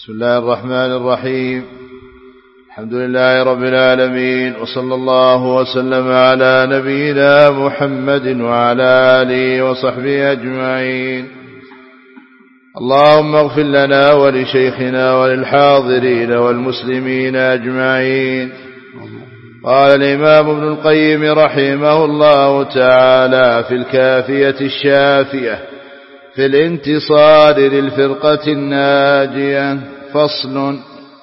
بسم الله الرحمن الرحيم. الحمد لله رب العالمين، وصلى الله وسلم على نبينا محمد وعلى آله وصحبه أجمعين. اللهم اغفر لنا ولشيخنا وللحاضرين والمسلمين أجمعين. قال الإمام ابن القيم رحمه الله تعالى في الكافية الشافية في الانتصار للفرقة الناجية: فصل.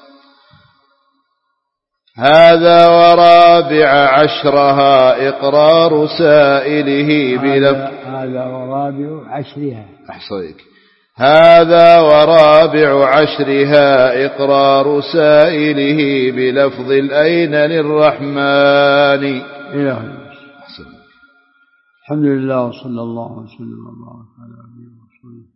هذا ورابع عشرها إقرار سائله هذا ورابع عشرها هذا ورابع عشرها إقرار سائله بلفظ الأين للرحمن. إله الحمد لله وصلى الله وسلم وبارك على نبينا ورسوله.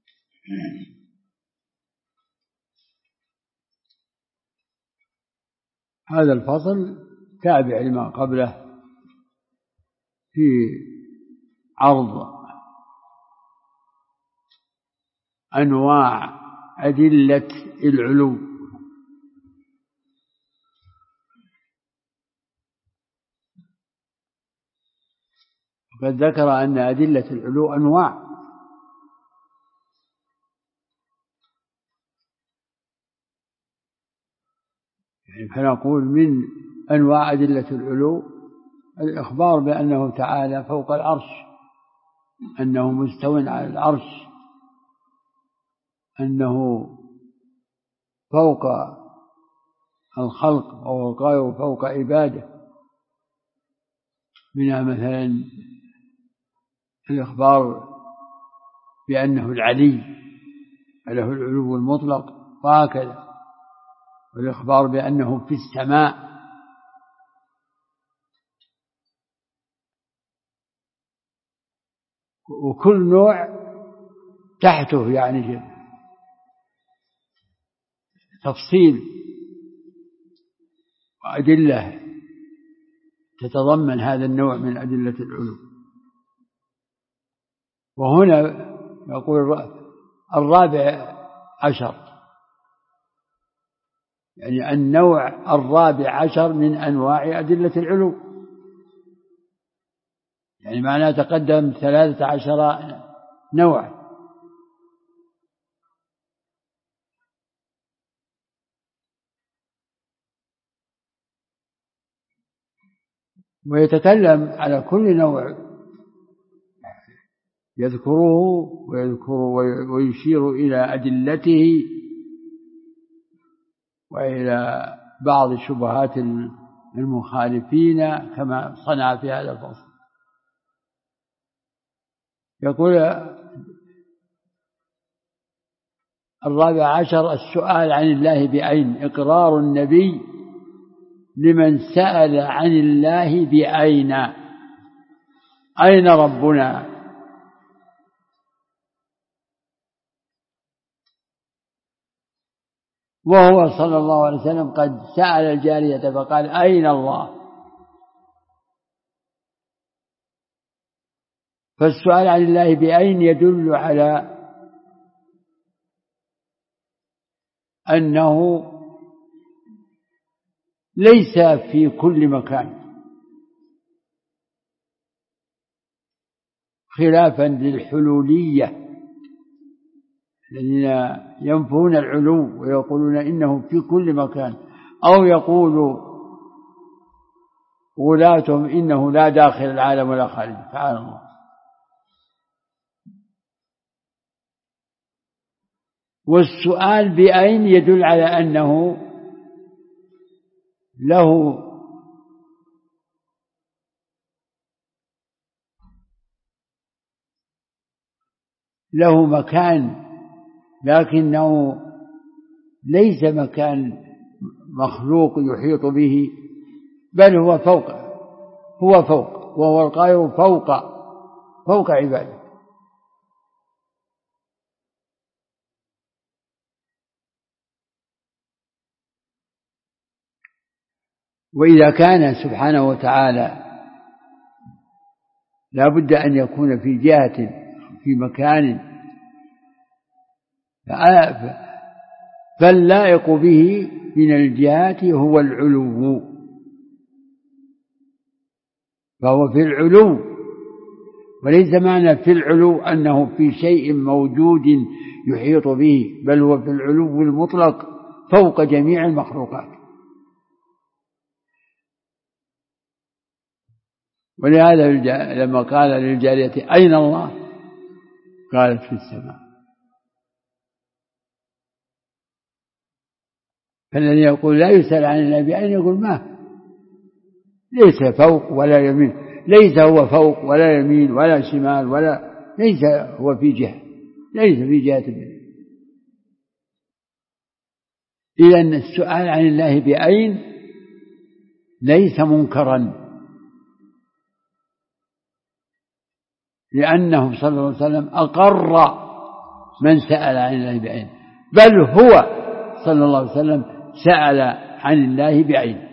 هذا الفصل تابع لما قبله في عرض أنواع أدلة العلو، وقد ذكر أن أدلة العلو أنواع، يعني فنقول من أنواع أدلة العلو الإخبار بأنه تعالى فوق العرش، أنه مستو على العرش، أنه فوق الخلق وفوق عباده. منها مثلا الإخبار بأنه العلي له العلو المطلق، وهكذا، والإخبار بأنه في السماء، وكل نوع تحته يعني تفصيل وأدلة تتضمن هذا النوع من أدلة العلو. وهنا يقول الرابع عشر، يعني النوع الرابع عشر من أنواع أدلة العلو، يعني معناه تقدم 13 نوع. ويتكلم على كل نوع، يذكره ويشير إلى أدلته وإلى بعض شبهات المخالفين كما صنع في هذا الفصل. يقول الرابع عشر: السؤال عن الله بأين، إقرار النبي لمن سأل عن الله بأين، أين ربنا؟ وهو صلى الله عليه وسلم قد سأل الجارية فقال: أين الله؟ فالسؤال عن الله بأين يدل على أنه ليس في كل مكان، خلافا للحلولية الذين ينفون العلو ويقولون إنه في كل مكان، أو يقول غلاتهم إنه لا داخل العالم ولا خارج. تعالى الله. والسؤال بأين يدل على أنه له مكان، لكنه ليس مكان مخلوق يحيط به، بل هو فوق، وهو القاهر فوق عباده. وإذا كان سبحانه وتعالى لا بد أن يكون في جهة في مكان، فاللائق به من الجهات هو العلو، فهو في العلو، وليس معنى في العلو أنه في شيء موجود يحيط به، بل هو في العلو المطلق فوق جميع المخلوقات. ولهذا لما قال للجارية أين الله قالت في السماء. فالذي يقول لا يسأل عن الله بأين يقول ما، ليس فوق ولا يمين، ليس هو فوق ولا يمين ولا شمال ولا، ليس هو في جهة، ليس في جهة منه. إذن السؤال عن الله بأين ليس منكرا، لأنه صلى الله عليه وسلم أقر من سأل عن الله بأين، بل هو صلى الله عليه وسلم سأل عن الله بأين.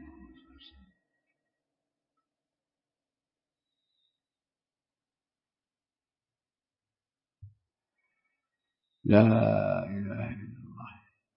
لا إله إلا الله.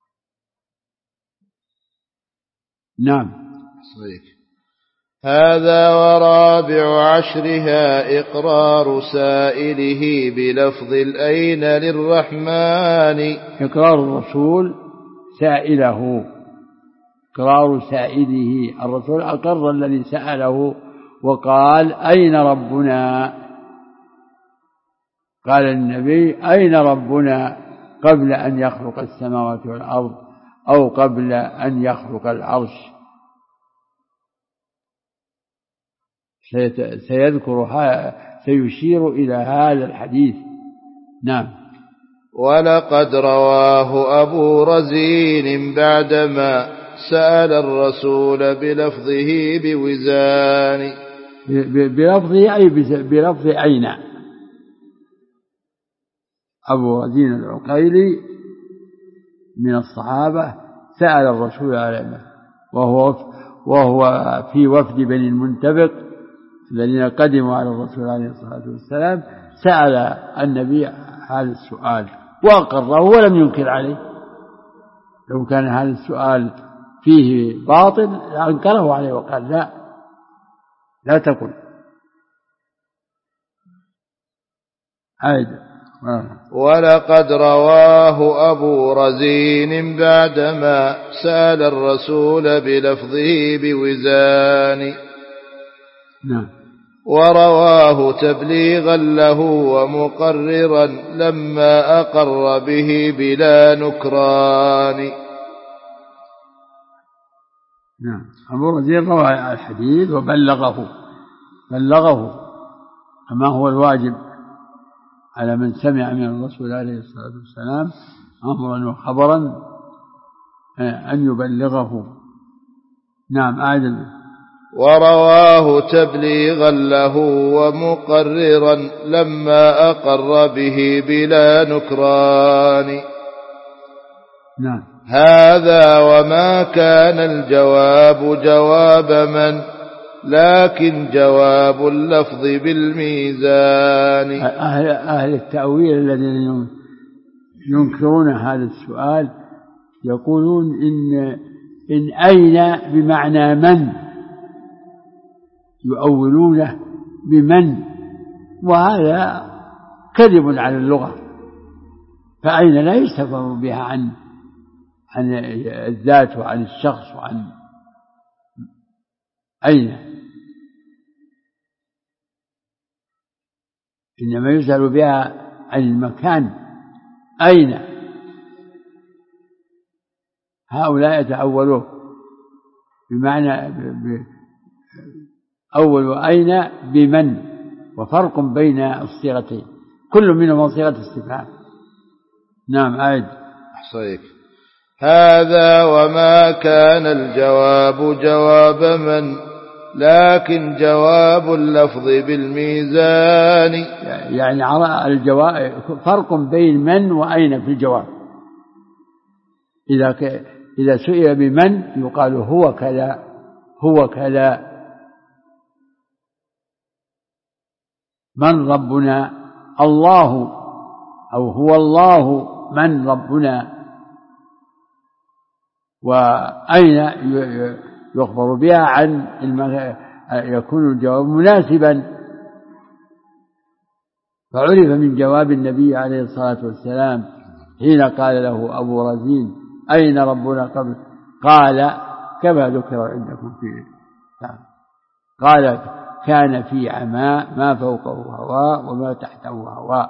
نعم صحيح. هذا ورابع عشرها إقرار سائله بلفظ الأين للرحمن. إقرار الرسول سائله، إقرار سائله، الرسول أقر الذي سأله وقال أين ربنا، قال النبي أين ربنا قبل أن يخلق السماوات والأرض أو قبل أن يخلق العرش. سيشير إلى هذا الحديث. نعم. ولقد رواه أبو رزين بعدما سأل الرسول بلفظه بوزان. بلفظه أي بلفظ أين. أبو رزين العقيلي من الصحابة سأل الرسول عليه وهو في وفد بني المنتبق الذين قدموا على الرسول عليه الصلاة والسلام، سأل النبي هذا السؤال وأقره ولم ينكر عليه. لو كان هذا السؤال فيه باطل أنكره عليه وقال لا تقل. ولقد رواه أبو رزين بعدما سأل الرسول بلفظه بوزان. نعم. ورواه تبليغا له ومقررا لما أقر به بلا نكران. نعم. أبو رزين روى الحديث وبلغه كما هو الواجب على من سمع من الرسول عليه الصلاة والسلام أمرا وخبرا أن يبلغه. نعم. أعدل. ورواه تبليغا له ومقررا لما أقر به بلا نكران. نعم. هذا وما كان الجواب جواب من، لكن جواب اللفظ بالميزان. أهل التأويل الذين ينكرون هذا السؤال يقولون إن أين بمعنى من، يؤولونه بمن، وهذا كذب على اللغة، فأين لا يستفهم بها عن الذات وعن الشخص وعن أين، إنما يسأل بها عن المكان أين. هؤلاء يتأولوه بمعنى أول أين بمن، وفرق بين الصيغتين كل منهما صيغة استفهام. نعم. عيد. أحصيك. هذا وما كان الجواب جواب من، لكن جواب اللفظ بالميزان. يعني الجواب فرق بين من وأين في الجواب. إذا سئل بمن يقال هو كذا هو كذا. من ربنا؟ الله، أو هو الله من ربنا. وأين يخبر بها عن يكون الجواب مناسبا. فعرف من جواب النبي عليه الصلاة والسلام حين قال له أبو رزين أين ربنا قبل؟ قال كما ذكر عندكم فيه، قال كان في عماء ما فوقه هواء وما تحته هواء.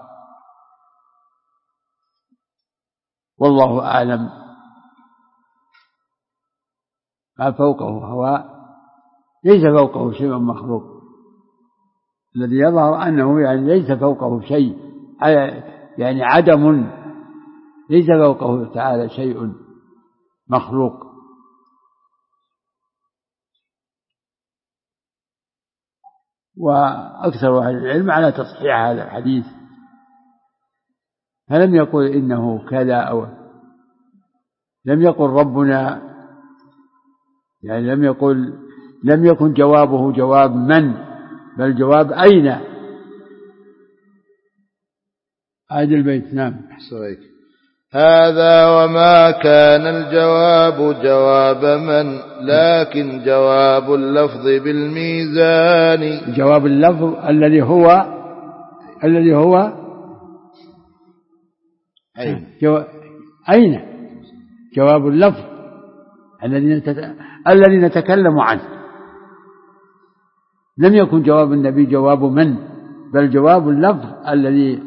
والله أعلم. ما فوقه هواء ليس فوقه شيء مخلوق، الذي يظهر أنه يعني ليس فوقه شيء، يعني عدم، ليس فوقه تعالى شيء مخلوق. وأكثر أهل العلم على تصحيح هذا الحديث، فلم يقل إنه كذا أو لم يقل ربنا، يعني لم يكن جوابه جواب من، بل جواب أين. هذا البيت. نعم. هذا وما كان الجواب جواب من، لكن جواب اللفظ بالميزان. جواب اللفظ الذي هو أين جواب اللفظ الذي نتكلم عنه. لم يكن جواب النبي جواب من، بل جواب اللفظ الذي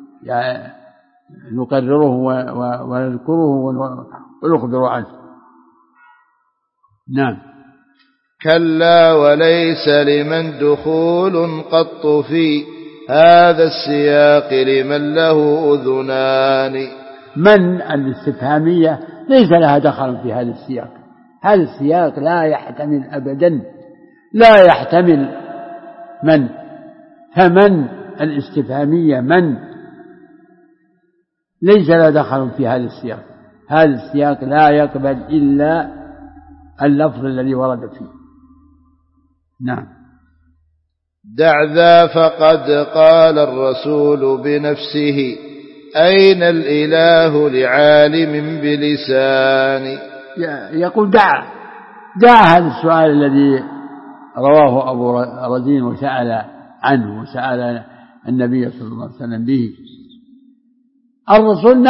نقرره ونذكره ونخبر عنه. نعم. كلا وليس لمن دخول قط في هذا السياق لمن له أذنان. من الاستفهامية ليس لها دخل في هذا السياق. هذا السياق لا يحتمل أبدا، لا يحتمل من، فمن الاستفهامية من ليس لها دخل في هذا السياق. هذا السياق لا يقبل إلا اللفظ الذي ورد فيه. نعم. دع ذا فقد قال الرسول بنفسه أين الإله لعالم بلسان. يقول دع هذا السؤال الذي رواه أبو رزين وسأل عنه وسأل النبي صلى الله عليه وسلم به. الرسول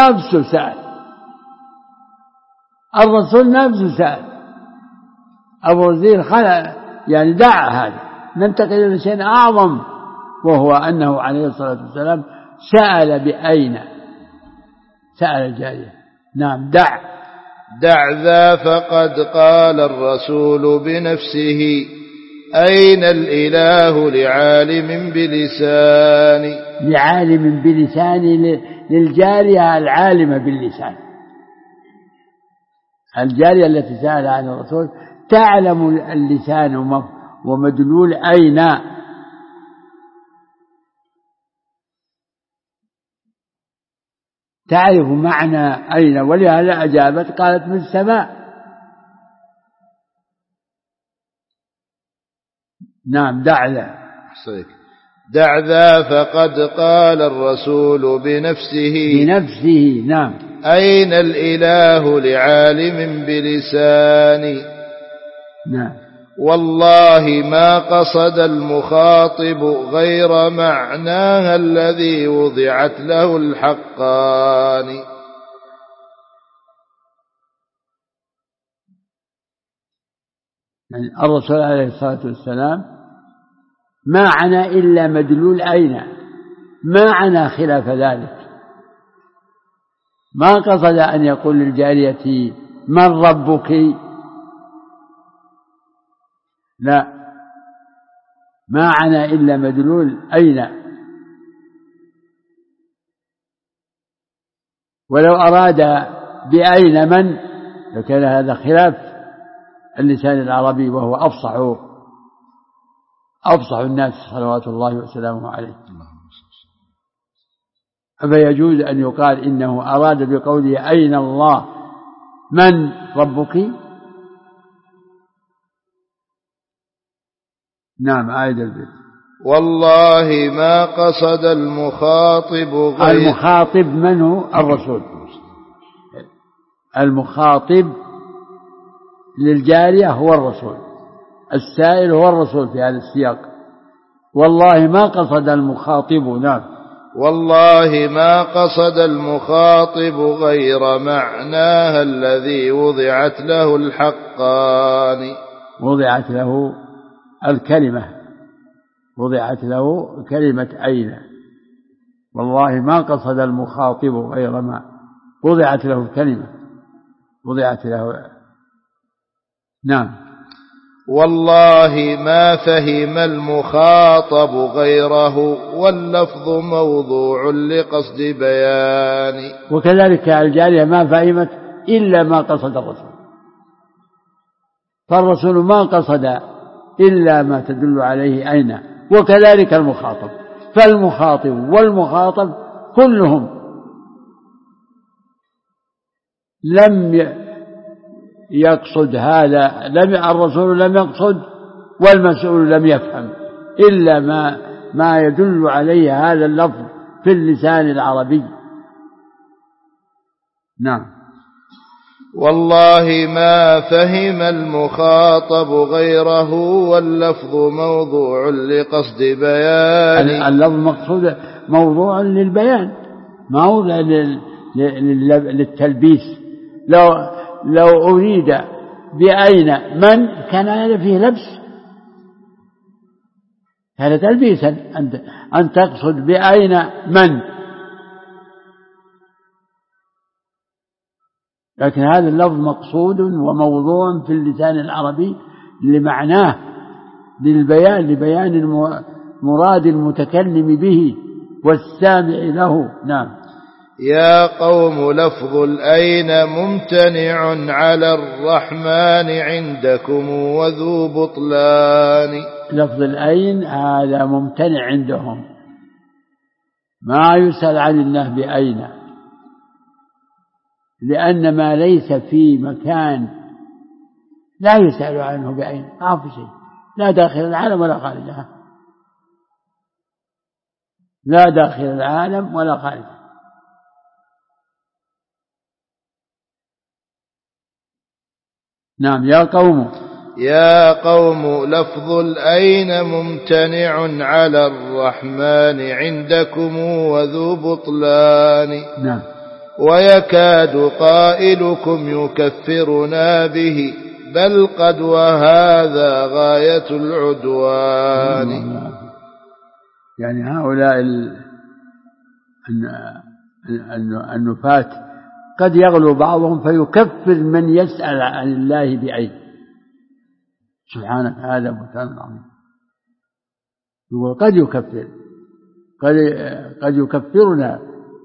نفسه سأل أبو رزين يعني دع هذا. ننتقل إلى شيء أعظم، وهو أنه عليه الصلاة والسلام سأل بأين، سأل الجارية. نعم. دع ذا فقد قال الرسول بنفسه أين الإله لعالم بلسان. لعالم بلسان للجارية العالمة باللسان. الجارية التي سأل عن الرسول تعلم اللسان ومدلول أين. تعرف معنى أين، ولهذا أجابت قالت من السماء. نعم. دع ذا فقد قال الرسول بنفسه. نعم. أين الإله لعالم بلسان. نعم. والله ما قصد المخاطب غير معناها الذي وضعت له الحقان. يعني الرسول عليه الصلاة والسلام ما عنى إلا مدلول أين، ما عنى خلاف ذلك. ما قصد أن يقول للجارية من ربك، لا، ما عنى إلا مدلول أين. ولو أراد بأين من لكان هذا خلاف اللسان العربي، وهو أفصح الناس صلوات الله وسلامه عليه. فيجوز أن يقال إنه أراد بقوله أين الله من ربك. نعم. عايد البيت. والله ما قصد المخاطب المخاطب من هو؟ الرسول. المخاطب للجارية هو الرسول، السائل هو الرسول في هذا السياق. والله ما قصد المخاطب. نعم. والله ما قصد المخاطب غير معناها الذي وضعت له الحقان. وضعت له الكلمة، وضعت له كلمة أين. والله ما قصد المخاطب غير ما وضعت له الكلمة، وضعت له. نعم. والله ما فهم المخاطب غيره واللفظ موضوع لقصد بيان. وكذلك الجارية ما فهمت إلا ما قصد الرسول، فالرسول ما قصد إلا ما تدل عليه أين، وكذلك المخاطب. فالمخاطب والمخاطب كلهم لم يقصد هذا، الرسول لم يقصد والمسؤول لم يفهم إلا ما يدل عليه هذا اللفظ في اللسان العربي. نعم. والله ما فهم المخاطب غيره واللفظ موضوع لقصد بيان. اللفظ مقصود موضوع للبيان، موضوع للتلبيس. لو أريد بأين من كان هذا فيه لبس، هذا تلبيسا أن تقصد بأين من، لكن هذا اللفظ مقصود وموضوع في اللسان العربي لمعناه، للبيان، لبيان مراد المتكلم به والسامع له. نعم. يا قوم لفظ الأين ممتنع على الرحمن عندكم وذو بطلان. لفظ الأين هذا ممتنع عندهم، ما يسأل عن الله بأين، لأن ما ليس في مكان لا يسأل عنه بأين، ما في شيء، لا داخل العالم ولا خارجها، لا داخل العالم ولا خارجها. نعم. يا قوم لفظ الأين ممتنع على الرحمن عندكم وذو بطلان. نعم. ويكاد قائلكم يكفرنا به بل قد وهذا غاية العدوان. يعني هؤلاء النفاة قد يغلو بعضهم فيكفر من يسأل عن الله بأين. سبحانك هذا بهتان عظيم. يقول قد يكفرنا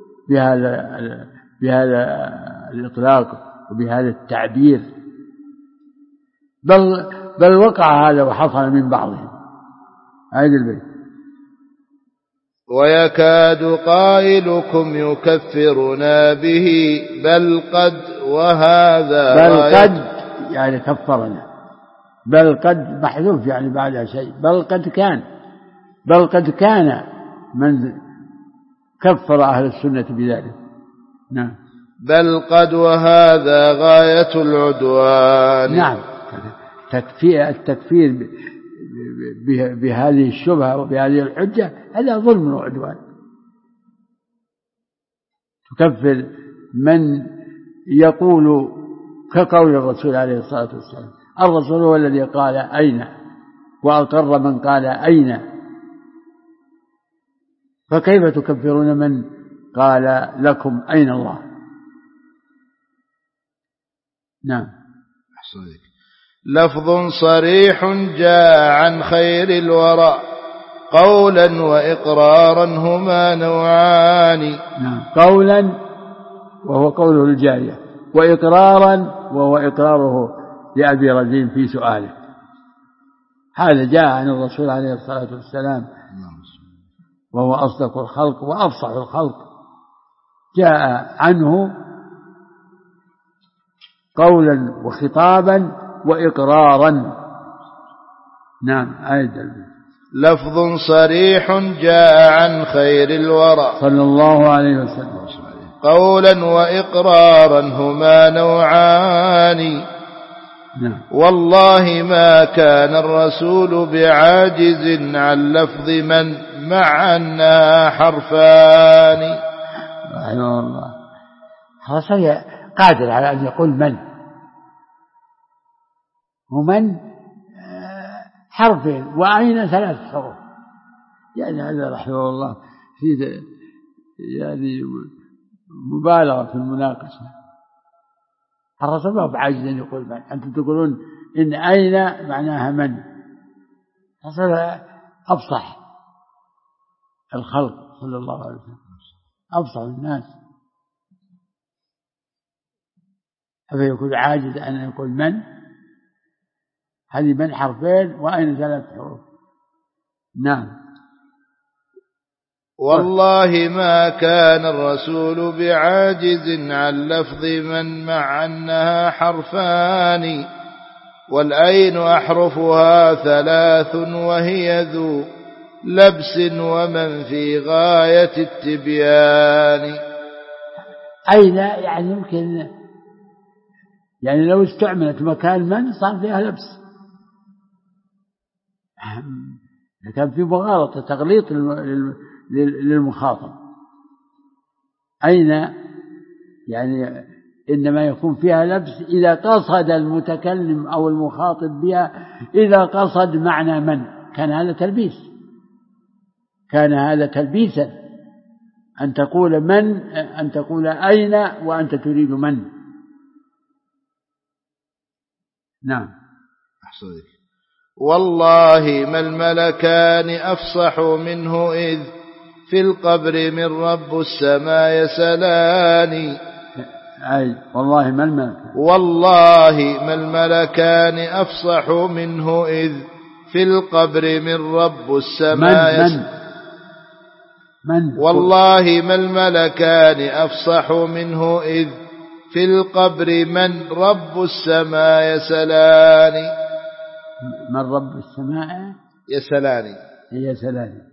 بهذا الإطلاق وبهذا التعبير، بل وقع هذا وحصل من بعضهم. هذا البيت. ويكاد قائلكم يكفرنا به بل قد وهذا بل قد يعني كفرنا، بل قد محذوف يعني بعدها شيء، بل قد كان من كفر أهل السنة بذلك. نعم. بل قد وهذا غاية العدوان. نعم. التكفير بهذه الشبهة وبهذه الحجة هذا ظلم وعدوان. تكفر من يقول كقول الرسول عليه الصلاة والسلام، الرسول هو الذي قال أين وأقر من قال أين، فكيف تكفرون من قال لكم أين الله؟ نعم. لفظ صريح جاء عن خير الورى قولا وإقرارا هما نوعان. نعم. قولا وهو قوله الجارية، وإقرارا وهو إقراره لأبي رزين في سؤاله. هذا جاء عن الرسول عليه الصلاة والسلام وهو أصدق الخلق وأفصح الخلق، جاء عنه قولا وخطابا وإقرارا. نعم. أيضا لفظ صريح جاء عن خير الورى صلى الله عليه وسلم قولا وإقرارا هما نوعان. والله ما كان الرسول بعاجز عن لفظ من مع أنها حرفان. رحمه الله. الرسول قادر على أن يقول من، ومن حرفين وأين 3 حروف. يعني هذا رحمه الله في يعني مبالغة في المناقشة. الرسول ما بعجز أن يقول من. أنتم تقولون إن أين معناها من. الرسول أفصح الخلق صلى الله عليه وسلم، أفصح الناس، فيكون عاجز أن يقول من. هذه من حرفين وأين 3 حروف. نعم. والله ما كان الرسول بعاجز عن لفظ من مع أنها حرفان، والأين أحرفها 3 وهي ذو لبس ومن في غاية التبيان. أين يعني يمكن يعني لو استعملت مكان من صار فيها لبس، كان في مغالطة تغليط للمخاطب. أين يعني إنما يكون فيها لبس إذا قصد المتكلم أو المخاطب بها، إذا قصد معنى من كان هذا تلبيس، كان هذا تلبيسا، أن تقول من، أن تقول أين وأنت تريد من. نعم. أحسنك. والله ما الملكان أفصح منه إذ في القبر من رب السماء يسلان. والله ما الملكان، والله ما الملكان أفصح منه إذ في القبر من رب السماء من والله ما الملكان أفصح منه إذ في القبر من رب السماء يسلان. من رب السماء يسلان.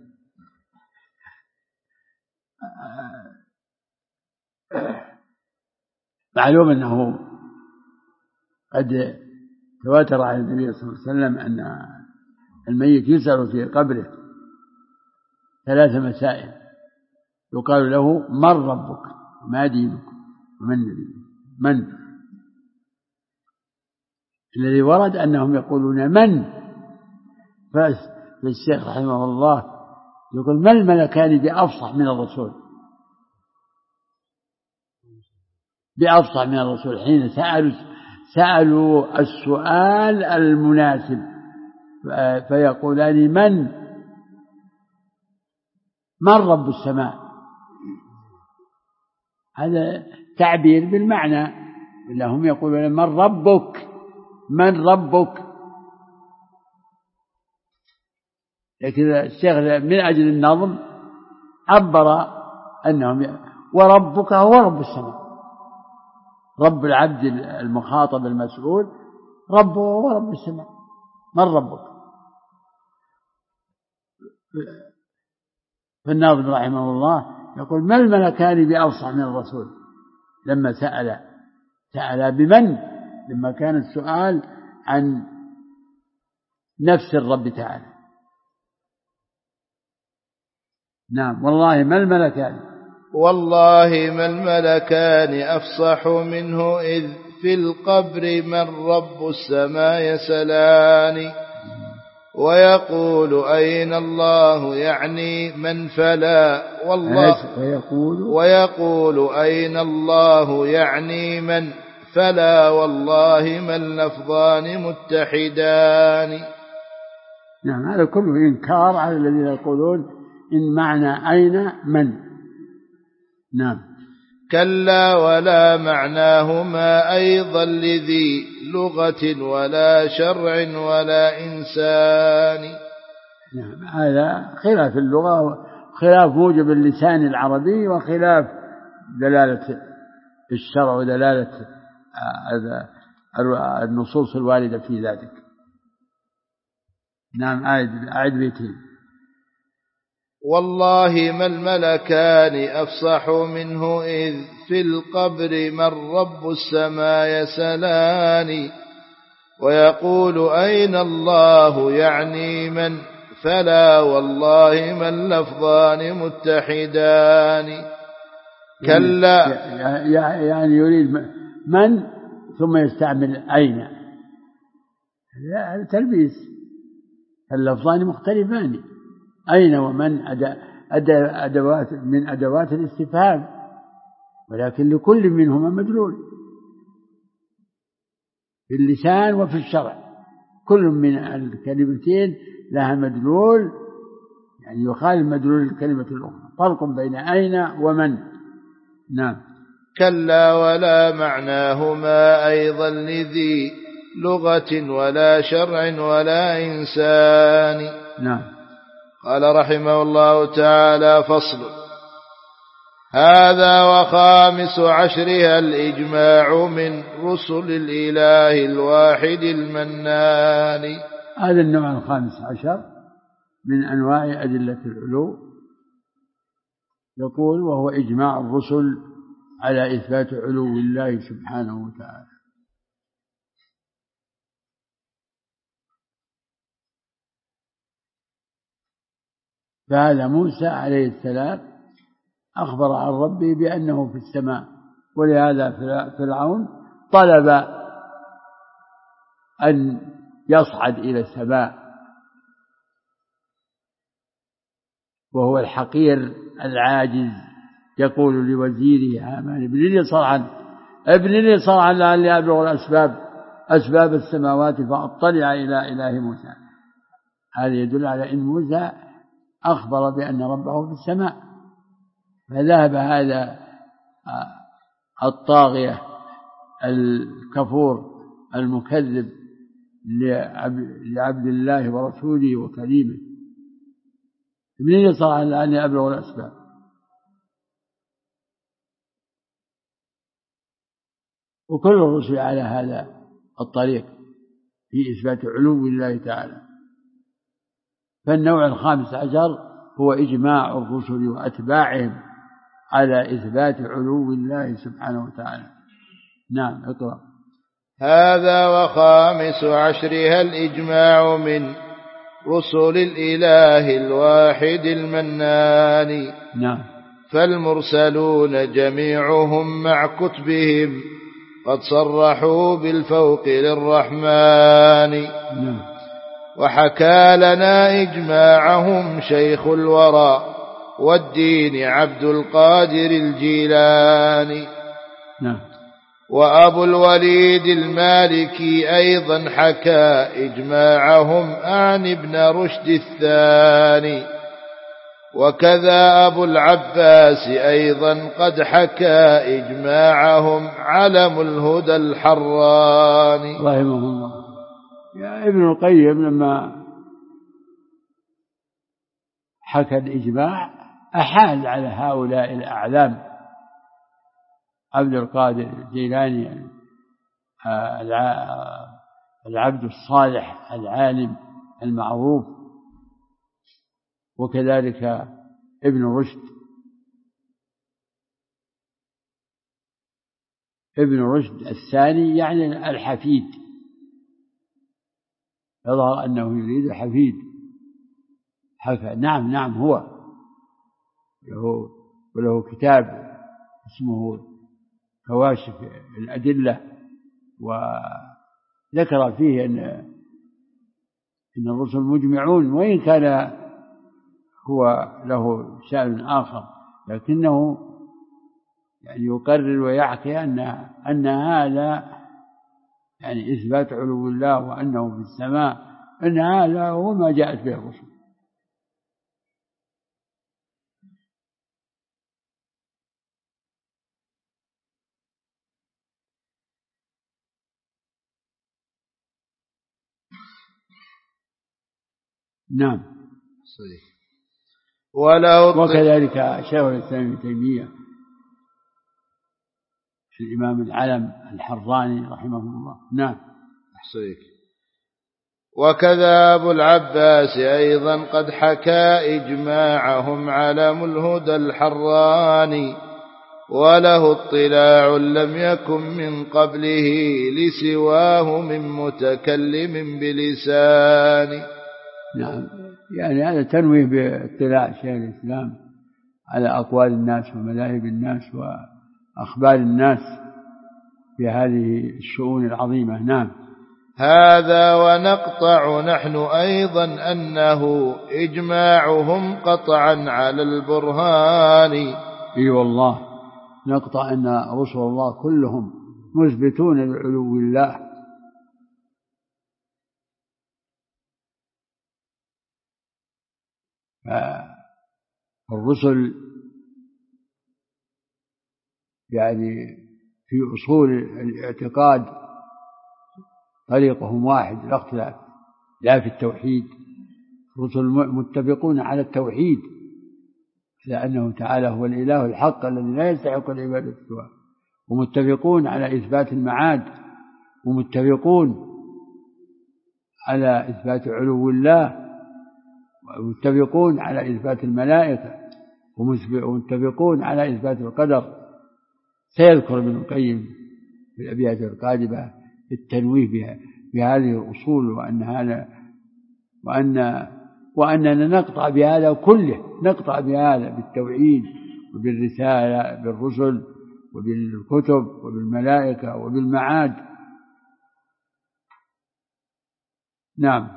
معلوم أنه قد تواتر عن النبي صلى الله عليه وسلم أن الميت يسأل في قبره 3 مسائل، يقال له من ربك وما دينك ومن نبيك. من الذي ورد أنهم يقولون من، فالشيخ رحمه الله يقول ما الملكان بأفصح من الرسول، بأفصح من الرسول حين سألوا السؤال المناسب فيقولان من رب السماء. هذا تعبير بالمعنى، إلا هم يقولون من ربك، من ربك. لكن الشيخ من أجل النظم عبر أنهم وربك هو رب السماء، رب العبد المخاطب المسؤول ربه هو رب السماء. من ربك؟ فالناظم رحمه الله يقول ما الملكان بأفصح من الرسول لما سأل بمن، لما كان السؤال عن نفس الرب تعالى. نعم. والله ما الملكان، والله ما الملكان أفصح منه إذ في القبر من رب السماء يسلان. ويقول أين الله يعني من فلا والله، ويقول أين الله يعني من فلا والله ما اللفظان متحدان. نعم. هذا كله إنكار على الذين يقولون إن معنى أين من. نعم. كلا ولا معناهما أيضا لذي لغة ولا شرع ولا إنسان. نعم. هذا خلاف اللغة، خلاف موجب اللسان العربي، وخلاف دلالة الشرع ودلالة النصوص الواردة في ذلك. نعم. أعد بيتين. والله ما الملكان أفصح منه إذ في القبر من رب السماء يسلان. ويقول أين الله يعني من، فلا والله ما اللفظان متحدان. كلا يعني يريد من ثم يستعمل أين، هذا تلبيس، اللفظان مختلفان. أين ومن أدوات من أدوات الاستفهام، ولكن لكل منهما مدلول في اللسان وفي الشرع، كل من الكلمتين لها مدلول يعني يخالف مدلول الكلمة الأخرى، فرق بين أين ومن. نعم. كلا ولا معناهما أيضا لذي لغة ولا شرع ولا إنسان. نعم. قال رحمه الله تعالى: فصل. هذا وخامس عشرها الإجماع من رسل الإله الواحد المنان. هذا النوع الخامس عشر من أنواع أدلة العلو، يقول وهو إجماع الرسل على إثبات علو الله سبحانه وتعالى. فهذا موسى عليه السلام أخبر عن ربه بأنه في السماء، ولهذا فرعون طلب أن يصعد إلى السماء، وهو الحقير العاجز يقول لوزيره هامان: ابن لي صرعا لعلي أبلغ أسباب السماوات فأطلع إلى إله موسى. هذا يدل على أن موسى أخبر بأن ربه في السماء، فذهب هذا الطاغية الكفور المكذب لعبد الله ورسوله وكريمه: ابن لي صرعا لعلي أبلغ الأسباب. وكل الرسل على هذا الطريق في إثبات علو الله تعالى. فالنوع الخامس عشر هو إجماع الرسل وأتباعهم على إثبات علو الله سبحانه وتعالى. نعم. اقرأ. هذا وخامس عشرها الإجماع من رسل الإله الواحد المنان. نعم. فالمرسلون جميعهم مع كتبهم قد صرحوا بالفوق للرحمن. نعم. وحكى لنا إجماعهم شيخ الورى والدين عبد القادر الجيلاني. نعم. وأبو الوليد المالكي أيضا حكى إجماعهم عن ابن رشد الثاني. وكذا أبو العباس أيضا قد حكى إجماعهم علم الهدى الحراني رحمه الله. يا ابن القيم لما حكى الإجماع أحال على هؤلاء الأعلام: عبد القادر الجيلاني العبد الصالح العالم المعروف، وكذلك ابن رشد الثاني يعني الحفيد، يظهر أنه يريد الحفيد. حكى نعم هو وله كتاب اسمه كواشف الأدلة، وذكر فيه إن الرسل مجمعون، وإن كان هو له شأن آخر، لكنه يعني يقرر ويحكي أن هذا يعني إثبات علو الله وأنه في السماء، أن هذا هو ما جاءت به الرسل. نعم. صحيح. وكذلك شيخ الإسلام ابن تيمية في الإمام العلم الحراني رحمه الله. نعم. صحيح. وكذا أبو العباس أيضا قد حكى إجماعهم علم الهدى الحراني. وله اطلاع لم يكن من قبله لسواه من متكلم بلسان. نعم، يعني هذا تنويه باطلاع شيخ الإسلام على أقوال الناس ومذاهب الناس وأخبار الناس في هذه الشؤون العظيمة. نعم. هذا ونقطع نحن أيضا أنه إجماعهم قطعا على البرهان. اي والله نقطع أن رسل الله كلهم مثبتون لعلو الله. الرسل يعني في أصول الاعتقاد طريقهم واحد لا اختلاف، لا في التوحيد. الرسل متفقون على التوحيد لأنه تعالى هو الإله الحق الذي لا يستحق العبادة سواه، ومتفقون على إثبات المعاد، ومتفقون على إثبات علو الله، ومتفقون على إثبات الملائكة، ومتفقون على إثبات القدر. سيذكر ابن القيم في الأبيات القادمة التنويه بهذه الأصول، وأننا نقطع بهذا كله، نقطع بهذا بالتوحيد وبالرسالة بالرسل وبالكتب وبالملائكة وبالمعاد. نعم.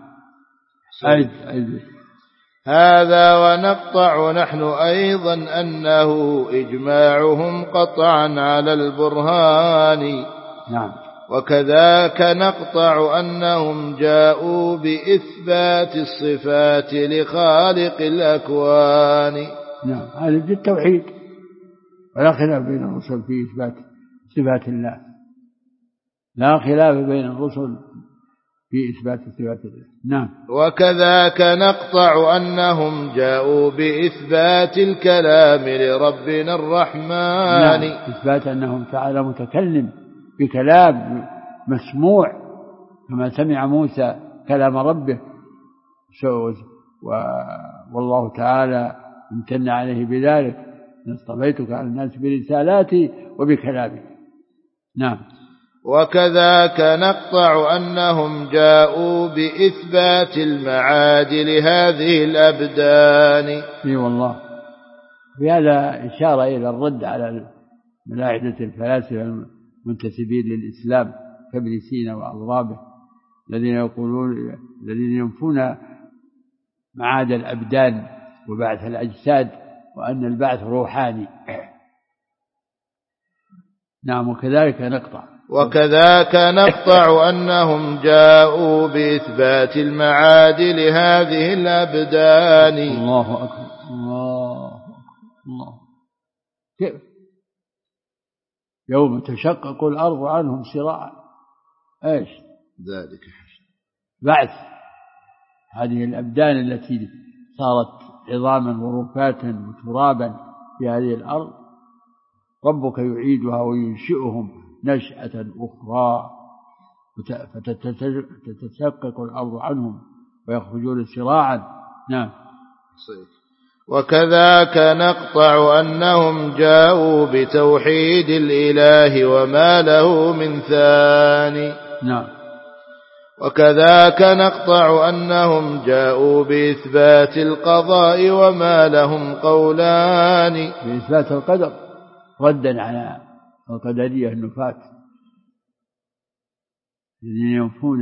هذا ونقطع نحن أيضا أنه إجماعهم قطعا على البرهان. نعم. وكذاك نقطع أنهم جاءوا بإثبات الصفات لخالق الأكوان. نعم، هذا في التوحيد، ولا خلاف بين الرسل في إثبات صفات الله، لا خلاف بين الرسل في إثبات صفات الله. نعم. وكذاك نقطع أنهم جاءوا بإثبات الكلام لربنا الرحمن. نعم، إثبات أنه تعالى متكلم بكلام مسموع كما سمع موسى كلام ربه، والله تعالى امتن عليه بذلك: اصطفيتك على الناس برسالاتي وبكلامي. نعم. وكذاك نقطع أنهم جاءوا بإثبات المعاد لهذه الأبدان. اي والله، بهذا إشارة إلى الرد على ملاحدة الفلاسفة المنتسبين للإسلام كابن سينا وأضرابه، الذين ينفون معاد الأبدان وبعث الأجساد، وأن البعث روحاني. نعم. وكذاك نقطع أنهم جاءوا بإثبات المعاد لهذه الأبدان. الله أكبر، الله أكبر، الله. كيف؟ يوم تشقق الأرض عنهم سراعا. إيش ذلك؟ بعث هذه الأبدان التي صارت عظاما ورفاتا وترابا في هذه الأرض، ربك يعيدها وينشئهم نشأة أخرى، فتتشقق الأرض عنهم ويخرجون سراعا. نعم. وكذاك نقطع أنهم جاءوا بتوحيد الإله وما له من ثاني. نعم. وكذاك نقطع أنهم جاءوا بإثبات القضاء وما لهم قولان. بإثبات القدر ردا على القدرية النفاة الذين ينفون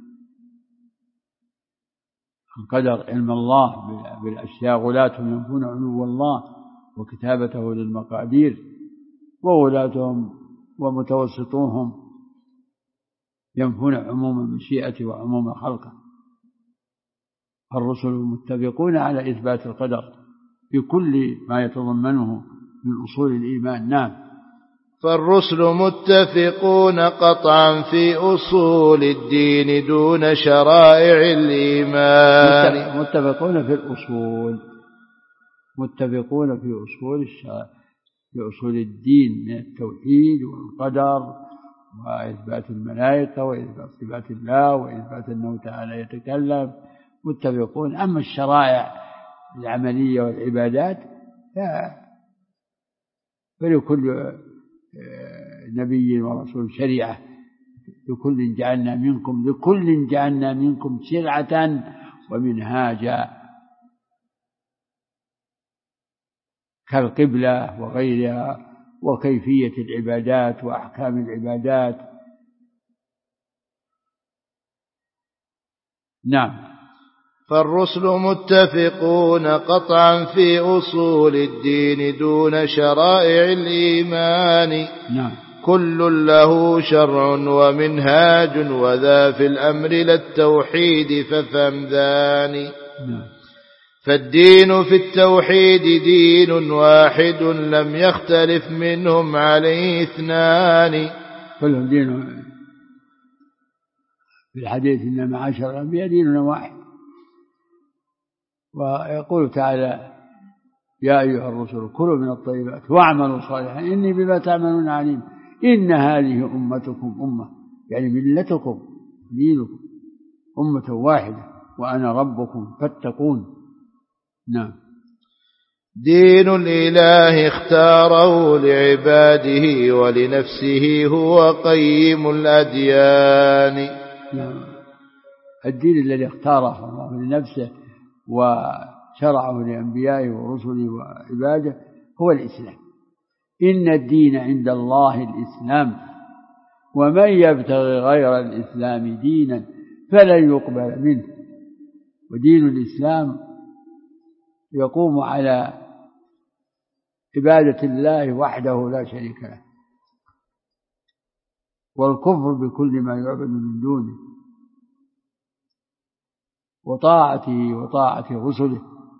القدر، علم الله بالأشياء. غلاتهم ينفون علو الله وكتابته للمقادير، وغلاتهم ومتوسطوهم ينفون عموم المشيئة وعموم خلقه. الرسل متفقون على إثبات القدر في كل ما يتضمنه من أصول الإيمان. نعم. فالرسل متفقون قطعا في أصول الدين دون شرائع الإيمان. متفقون في الأصول، متفقون في أصول الدين من التوحيد والقدر وإثبات الملائكة وإثبات صفات الله وإثبات أنه تعالى يتكلم، متفقون. أما الشرائع العملية والعبادات فلكل نبي ورسول شريعة، لكل جعلنا منكم شرعة ومنهاجا، كالقبلة وغيرها، وكيفية العبادات وأحكام العبادات. نعم. فالرسل متفقون قطعا في أصول الدين دون شرائع الإيمان. نعم. كل له شرع ومنهاج، وذا في الأمر للتوحيد ففهم ذاني. نعم. فالدين في التوحيد دين واحد، لم يختلف منهم عليه اثنان. كلهم دين. في الحديث إن معاشر الأنبياء ديننا واحد. ويقول تعالى: يا أيها الرسل كلوا من الطيبات واعملوا صالحا إني بما تعملون عليم. إن هذه أمتكم أمة، يعني ملتكم دينكم أمة واحدة، وأنا ربكم فاتقون. نعم. دين الإله اختاره لعباده ولنفسه، هو قيم الأديان. نعم. الدين الذي اختاره الله لنفسه وشرعه لأنبيائه ورسله وعباده هو الإسلام. إن الدين عند الله الإسلام، ومن يبتغي غير الإسلام دينا فلن يقبل منه. ودين الإسلام يقوم على عبادة الله وحده لا شريك له، والكفر بكل ما يعبد من دونه، وطاعته وطاعة رسله.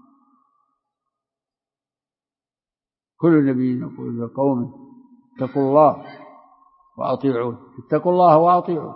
كل نبي يقول لقومه: اتقوا الله وأطيعون، اتقوا الله وأطيعون.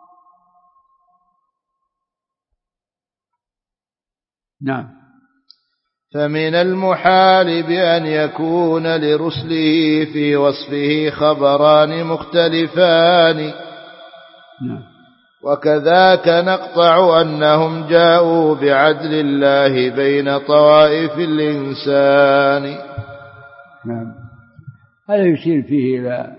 نعم. فمن المحال بأن يكون لرسله في وصفه خبران مختلفان. نعم. وكذاك نقطع أنهم جاءوا بعدل الله بين طوائف الإنسان. نعم. هذا يشير فيه إلى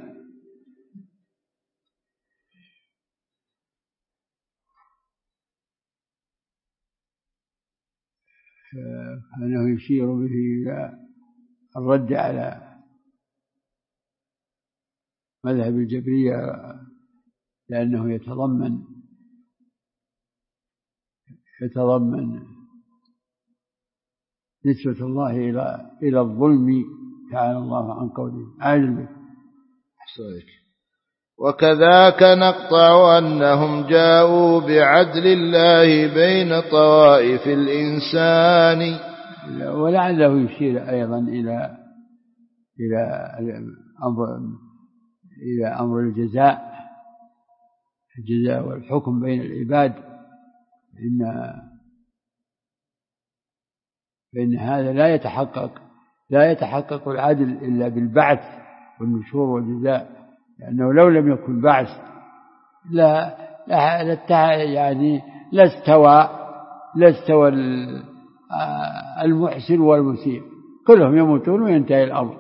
أنه يشير به إلى الرد على مذهب الجبرية، لأنه يتضمن نسبة الله إلى الظلم، تعالى الله عن قوله عادل. وكذاك نقطع أنهم جاءوا بعدل الله بين طوائف الإنسان. ولعله يشير أيضا إلى أمر الجزاء والحكم بين العباد، فإن هذا لا يتحقق العدل إلا بالبعث والنشور والجزاء، لأنه لو لم يكن بعث لا استوى المحسن والمسيء، كلهم يموتون وينتهي الأمر.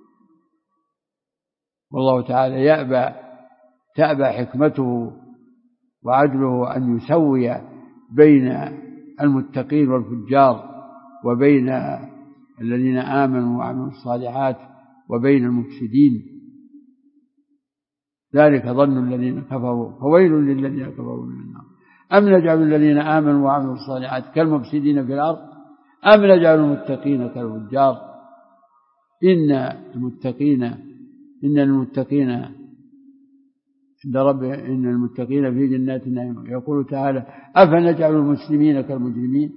والله تعالى تأبى حكمته وعدله أن يسوي بين المتقين والفجار، وبين الذين آمنوا وعملوا الصالحات وبين المفسدين. ذلك ظن الذين كفروا فويل للذين كفروا من النار. أم نجعل الذين آمنوا وعملوا الصالحات كالمفسدين في الأرض أم نجعل المتقين كالفجار. إن المتقين في جنات النعيم. يقول تعالى: أفنجعل المسلمين كالمجرمين.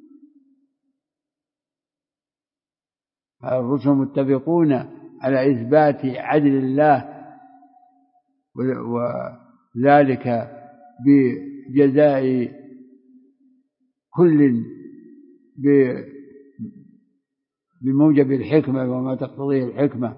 الرسل متفقون على إثبات عدل الله، وذلك بجزاء كل بموجب الحكمة وما تقتضيه الحكمة.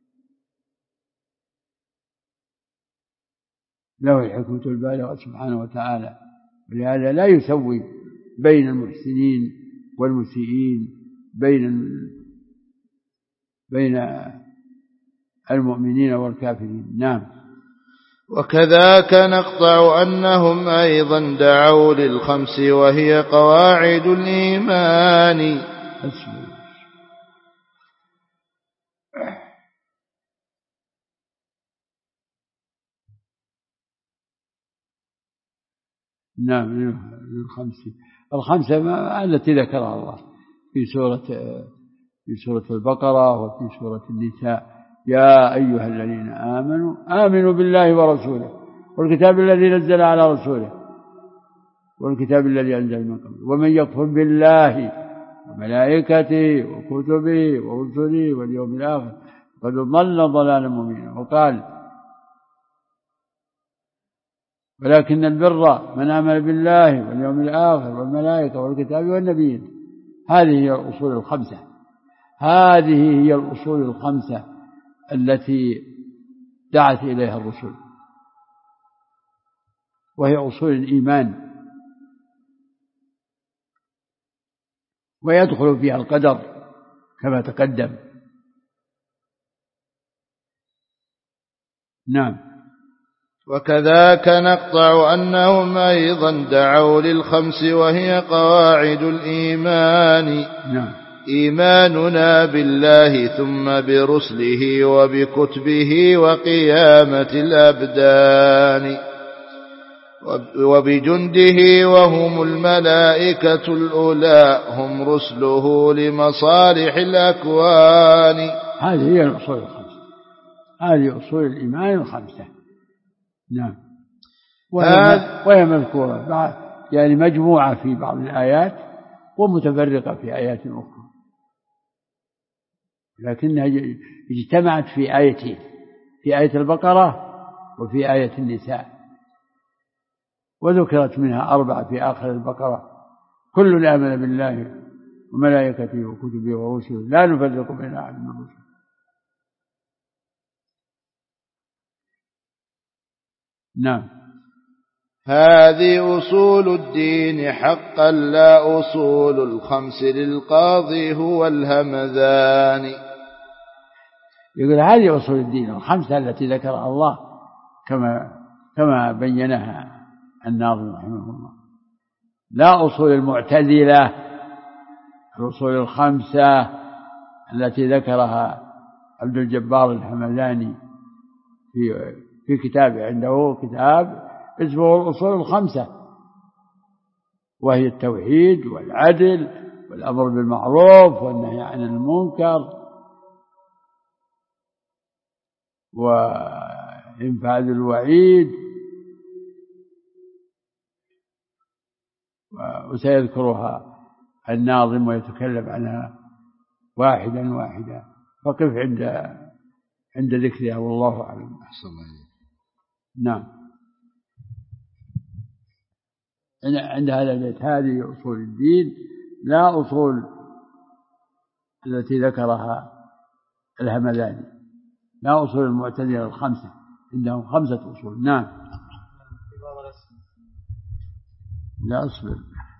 له الحكمة البالغة سبحانه وتعالى، ولهذا لا يسوي بين المحسنين والمسيئين، بين المؤمنين والكافرين. نعم. وكذاك نقطع أنهم أيضا دعوا للخمس وهي قواعد الإيمان. نعم، الخمسة التي ذكرها الله في سورة البقرة وفي سورة النساء. يا أيها الذين آمنوا آمنوا بالله ورسوله والكتاب الذي نزل على رسوله والكتاب الذي أنزل من قبل ومن يكفر بالله وملائكته وكتبه ورسله واليوم الآخر فقد ضل ضلالا مبينا. وقال ولكن البر من آمن بالله واليوم الآخر والملائكة والكتاب والنبيين. هذه هي الأصول الخمسة، هذه هي الأصول الخمسة التي دعت إليها الرسل، وهي أصول الإيمان، ويدخل فيها القدر كما تقدم. نعم. وكذاك نقطع أنهم أيضا دعوا للخمس وهي قواعد الإيمان. نعم. إيماننا بالله ثم برسله وبكتبه وقيامة الأبدان وبجنده وهم الملائكة الأولى هم رسله لمصالح الأكوان. هذه هي الأصول الخمسة، هذه أصول الإيمان الخمسة. نعم. وهي مذكورة يعني مجموعة في بعض الآيات ومتفرقة في آيات أخرى، لكنها اجتمعت في آيتين، في آية البقرة وفي آية النساء، وذكرت منها 4 في آخر البقرة: كل آمن بالله وملائكته وكتبه ورسله لا نفرق بين أحد من الرسل. نعم. هذه أصول الدين حقا لا أصول الخمس للقاضي هو الهمذان. يقول هذه أصول الدين الخمسة التي ذكرها الله كما بينها الناظم رحمه الله، لا أصول المعتزلة. الأصول الخمسة التي ذكرها عبد الجبار الحمداني في كتابه، عنده كتاب اسمه الأصول الخمسة، وهي التوحيد والعدل والأمر بالمعروف والنهي عن المنكر وإنفاذ الوعيد. وسيذكرها الناظم ويتكلم عنها واحدا واحدا، فقف عند ذكرها والله أعلم. نعم. عند هذا البيت هذه أصول الدين لا أصول التي ذكرها الهمذاني، لا أصول المعتزلة الخمسة، عندهم 5 أصول. نعم. لا أصبر،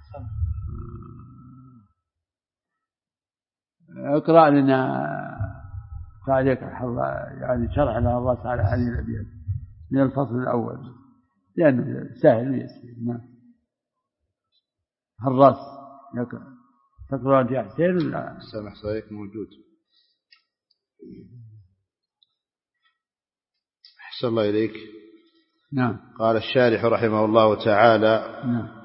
اقرأ لنا تعليق يعني شرح لها الله تعالى هذه الأبيات من الفصل الأول لأنه سهل ويسير. نعم. الرأس تقرأ أنت يا حسين ولا؟ سامح صحيح موجود. أحسن الله إليك. نعم. قال الشارح رحمه الله تعالى: نعم.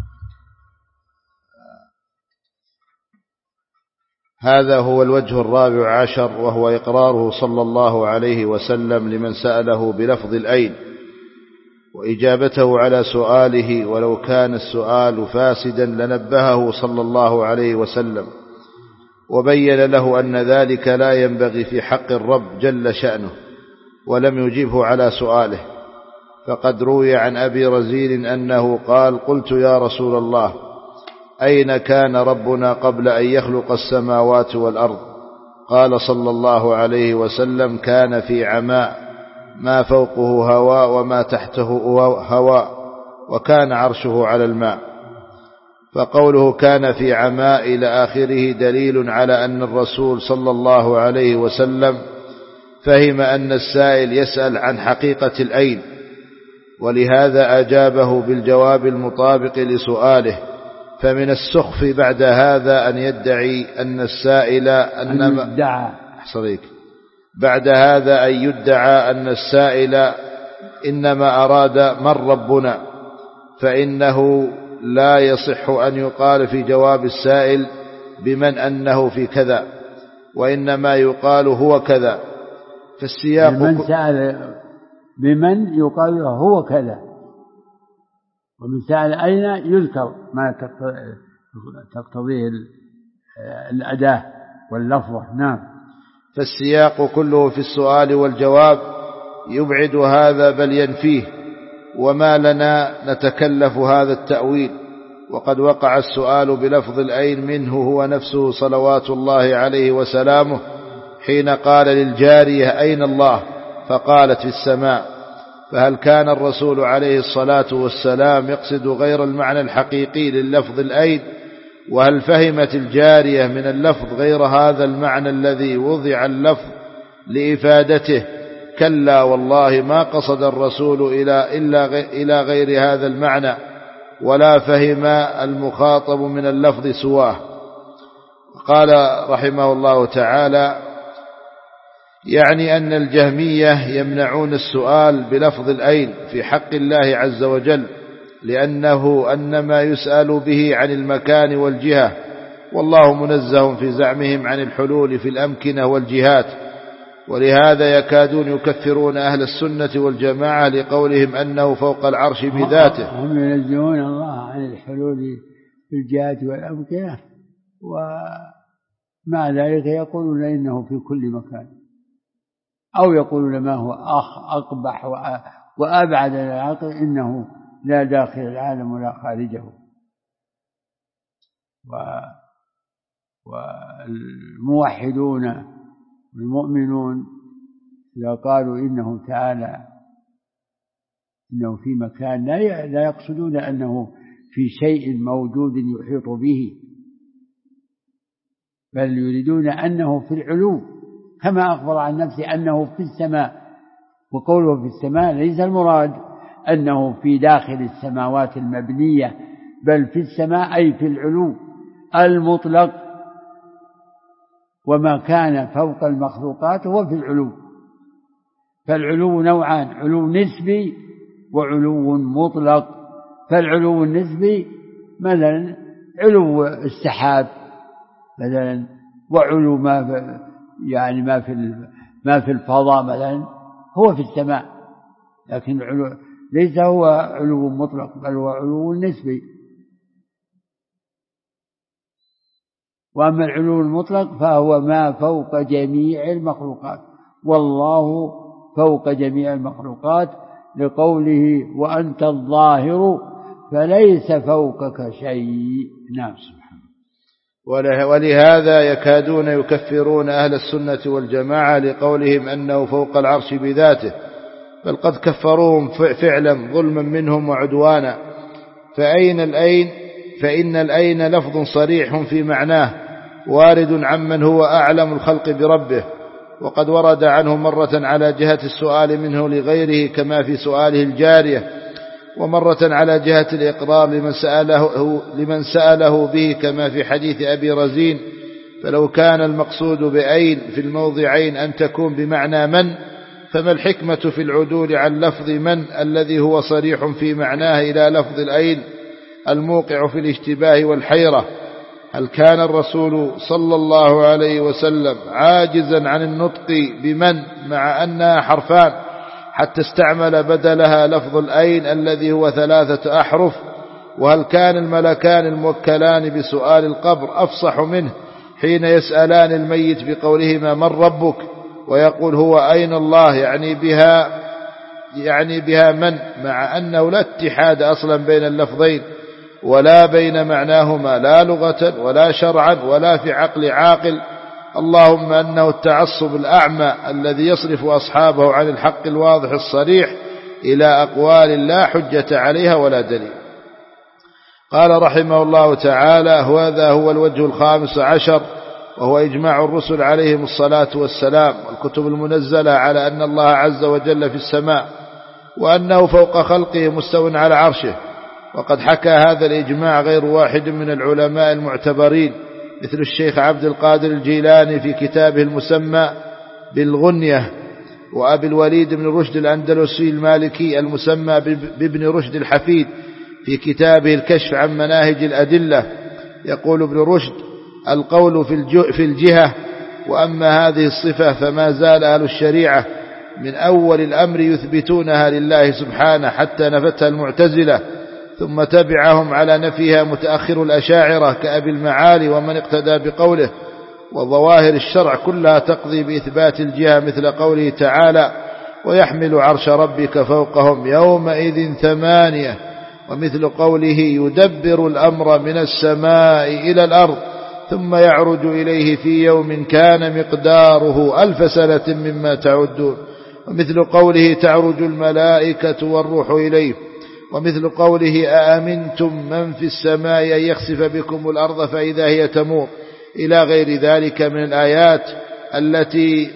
هذا هو الوجه 14، وهو إقراره صلى الله عليه وسلم لمن سأله بلفظ الأين، وإجابته على سؤاله ولو كان السؤال فاسدا لنبهه صلى الله عليه وسلم وبين له أن ذلك لا ينبغي في حق الرب جل شأنه، ولم يجبه على سؤاله. فقد روي عن أبي رزين أنه قال: قلت يا رسول الله، أين كان ربنا قبل أن يخلق السماوات والأرض؟ قال صلى الله عليه وسلم: كان في عماء، ما فوقه هواء وما تحته هواء، وكان عرشه على الماء. فقوله كان في عماء إلى آخره دليل على أن الرسول صلى الله عليه وسلم فهم أن السائل يسأل عن حقيقة الأين، ولهذا أجابه بالجواب المطابق لسؤاله. فمن السخف بعد هذا أن يدعي أن السائل إنما أراد من ربنا، فإنه لا يصح أن يقال في جواب السائل بمن أنه في كذا، وإنما يقال هو كذا. فالسياق من سأل بمن يقال هو كذا، ومن سأل أين يذكر ما تقتضيه الأداة واللفظة. نعم. فالسياق كله في السؤال والجواب يبعد هذا بل ينفيه، وما لنا نتكلف هذا التأويل، وقد وقع السؤال بلفظ الأين منه هو نفسه صلوات الله عليه وسلامه حين قال للجارية أين الله؟ فقالت في السماء. فهل كان الرسول عليه الصلاة والسلام يقصد غير المعنى الحقيقي لللفظ الأين؟ وهل فهمت الجارية من اللفظ غير هذا المعنى الذي وضع اللفظ لإفادته؟ كلا والله، ما قصد الرسول إلى غير هذا المعنى، ولا فهم المخاطب من اللفظ سواه. قال رحمه الله تعالى: يعني أن الجهمية يمنعون السؤال بلفظ الأين في حق الله عز وجل، لأنه أنما يسأل به عن المكان والجهة، والله منزه في زعمهم عن الحلول في الأمكنة والجهات. ولهذا يكادون يكفرون أهل السنة والجماعة لقولهم أنه فوق العرش بذاته. هم ينزهون الله عن الحلول في الجهات والأمكنة، ومع ذلك يقولون إنه في كل مكان، أو يقولون ما هو أقبح وأبعد عن العقل، إنه لا داخل العالم ولا خارجه. والموحدون المؤمنون إذا قالوا إنه تعالى إنه في مكان، لا يقصدون أنه في شيء موجود يحيط به، بل يريدون أنه في العلو، كما أخبر عن نفسه أنه في السماء. وقوله في السماء ليس المراد أنه في داخل السماوات المبنية، بل في السماء أي في العلو المطلق. وما كان فوق المخلوقات هو في العلو. فالعلو نوعان: علو نسبي وعلو مطلق. فالعلو النسبي مثلا علو السحاب مثلا، وعلو ما في الفضاء مثلا هو في السماء، لكن ليس هو علو مطلق، بل هو علو نسبي. وأما العلو المطلق فهو ما فوق جميع المخلوقات، والله فوق جميع المخلوقات، لقوله وأنت الظاهر فليس فوقك شيء. نعم. ولهذا يكادون يكفرون أهل السنة والجماعة لقولهم أنه فوق العرش بذاته، بل قد كفروهم فعلا ظلما منهم وعدوانا. فإن الأين لفظ صريح في معناه وارد عمن هو أعلم الخلق بربه، وقد ورد عنه مرة على جهة السؤال منه لغيره كما في سؤاله الجارية، ومرة على جهة الإقرار لمن سأله به كما في حديث أبي رزين. فلو كان المقصود بأين في الموضعين أن تكون بمعنى من، فما الحكمة في العدول عن لفظ من الذي هو صريح في معناه إلى لفظ الأين الموقع في الاشتباه والحيرة؟ هل كان الرسول صلى الله عليه وسلم عاجزا عن النطق بمن مع أنها حرفان حتى استعمل بدلها لفظ الأين الذي هو 3 أحرف؟ وهل كان الملكان الموكلان بسؤال القبر أفصح منه حين يسألان الميت بقولهما من ربك، ويقول هو أين الله، يعني بها من، مع أنه لا اتحاد أصلا بين اللفظين ولا بين معناهما لا لغة ولا شرعا ولا في عقل عاقل، اللهم أنه التعصب الأعمى الذي يصرف أصحابه عن الحق الواضح الصريح إلى أقوال لا حجة عليها ولا دليل. قال رحمه الله تعالى: وهذا هو الوجه 15 وهو إجماع الرسل عليهم الصلاة والسلام والكتب المنزلة على أن الله عز وجل في السماء، وأنه فوق خلقه مستو على عرشه. وقد حكى هذا الإجماع غير واحد من العلماء المعتبرين، مثل الشيخ عبد القادر الجيلاني في كتابه المسمى بالغنية، وأبي الوليد بن رشد الأندلسي المالكي المسمى بابن رشد الحفيد في كتابه الكشف عن مناهج الأدلة. يقول ابن رشد: القول في الجهة، وأما هذه الصفة فما زال أهل الشريعة من أول الأمر يثبتونها لله سبحانه حتى نفتها المعتزلة، ثم تبعهم على نفيها متأخر الأشاعرة كأبي المعالي ومن اقتدى بقوله. وظواهر الشرع كلها تقضي بإثبات الجهة، مثل قوله تعالى: ويحمل عرش ربك فوقهم يومئذ ثمانية، ومثل قوله: يدبر الأمر من السماء إلى الأرض ثم يعرج إليه في يوم كان مقداره 1000 سنة مما تعدون، ومثل قوله: تعرج الملائكة والروح إليه، ومثل قوله: أأمنتم من في السماء أن يخسف بكم الأرض فإذا هي تمور، إلى غير ذلك من الآيات التي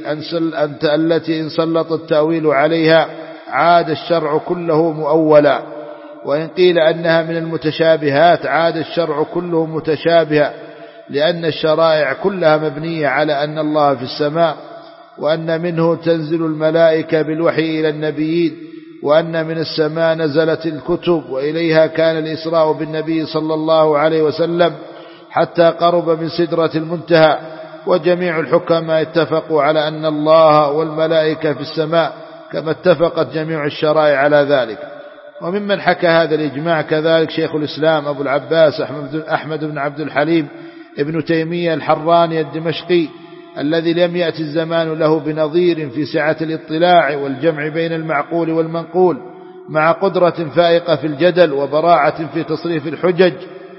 إن سلط التأويل عليها عاد الشرع كله مؤولا، وإن قيل أنها من المتشابهات عاد الشرع كله متشابها، لأن الشرائع كلها مبنية على أن الله في السماء، وأن منه تنزل الملائكة بالوحي إلى النبيين، وأن من السماء نزلت الكتب، وإليها كان الإسراء بالنبي صلى الله عليه وسلم حتى قرب من سدرة المنتهى. وجميع الحكماء اتفقوا على أن الله والملائكة في السماء، كما اتفقت جميع الشرائع على ذلك. وممن حكى هذا الإجماع كذلك شيخ الإسلام أبو العباس أحمد بن عبد الحليم ابن تيمية الحراني الدمشقي، الذي لم يأتي الزمان له بنظير في سعة الاطلاع والجمع بين المعقول والمنقول، مع قدرة فائقة في الجدل وبراعة في تصريف الحجج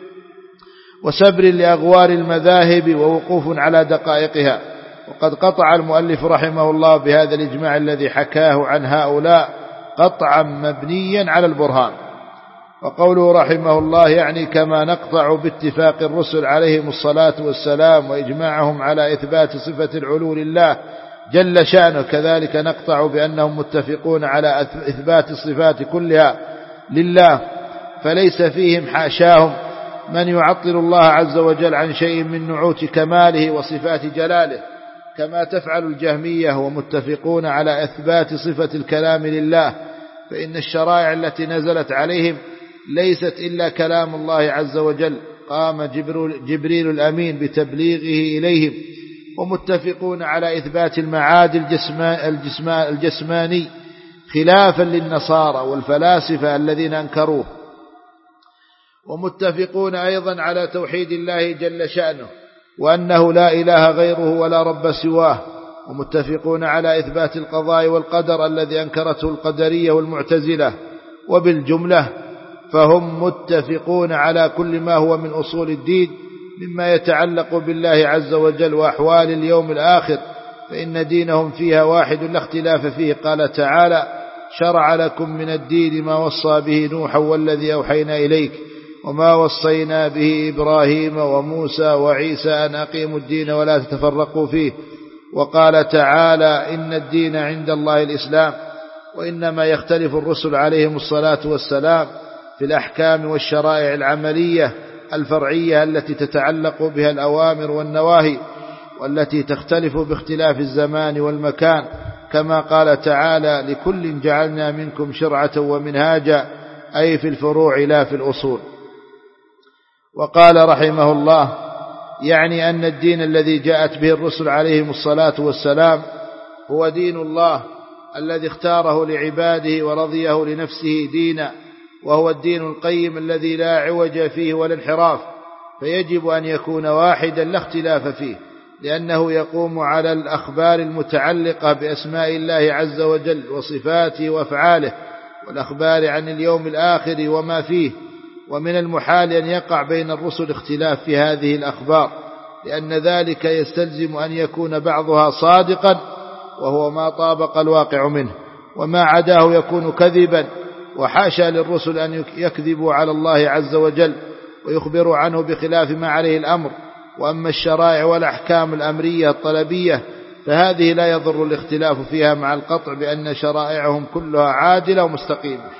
وسبر لأغوار المذاهب ووقوف على دقائقها. وقد قطع المؤلف رحمه الله بهذا الإجماع الذي حكاه عن هؤلاء قطعا مبنيا على البرهان. وقوله رحمه الله يعني كما نقطع باتفاق الرسل عليهم الصلاة والسلام وإجماعهم على إثبات صفة العلو لله جل شأنه، كذلك نقطع بأنهم متفقون على إثبات الصفات كلها لله، فليس فيهم حاشاهم من يعطل الله عز وجل عن شيء من نعوت كماله وصفات جلاله، كما تفعل الجهمية، ومتفقون على إثبات صفة الكلام لله، فإن الشرائع التي نزلت عليهم ليست إلا كلام الله عز وجل، قام جبريل الأمين بتبليغه إليهم. ومتفقون على إثبات المعاد الجسماني خلافا للنصارى والفلاسفة الذين أنكروه. ومتفقون أيضا على توحيد الله جل شأنه، وأنه لا إله غيره ولا رب سواه. ومتفقون على إثبات القضاء والقدر الذي أنكرته القدرية والمعتزلة. وبالجملة فهم متفقون على كل ما هو من أصول الدين مما يتعلق بالله عز وجل وأحوال اليوم الآخر، فإن دينهم فيها واحد لا اختلاف فيه. قال تعالى: شرع لكم من الدين ما وصى به نوحا والذي أوحينا إليك وما وصينا به إبراهيم وموسى وعيسى أن أقيموا الدين ولا تتفرقوا فيه. وقال تعالى: إن الدين عند الله الإسلام. وإنما يختلف الرسل عليهم الصلاة والسلام في الأحكام والشرائع العملية الفرعية التي تتعلق بها الأوامر والنواهي، والتي تختلف باختلاف الزمان والمكان، كما قال تعالى: لكل جعلنا منكم شرعة ومنهاجا، أي في الفروع لا في الأصول. وقال رحمه الله: يعني أن الدين الذي جاءت به الرسل عليهم الصلاة والسلام هو دين الله الذي اختاره لعباده ورضيه لنفسه دينا، وهو الدين القيم الذي لا عوج فيه ولا انحراف، فيجب أن يكون واحدا لا اختلاف فيه، لأنه يقوم على الأخبار المتعلقة بأسماء الله عز وجل وصفاته وأفعاله، والأخبار عن اليوم الآخر وما فيه. ومن المحال أن يقع بين الرسل اختلاف في هذه الأخبار، لأن ذلك يستلزم أن يكون بعضها صادقا وهو ما طابق الواقع منه، وما عداه يكون كذبا. وحاشا للرسل أن يكذبوا على الله عز وجل ويخبروا عنه بخلاف ما عليه الأمر، وأما الشرائع والأحكام الأمرية الطلبية فهذه لا يضر الاختلاف فيها مع القطع بأن شرائعهم كلها عادلة ومستقيمة.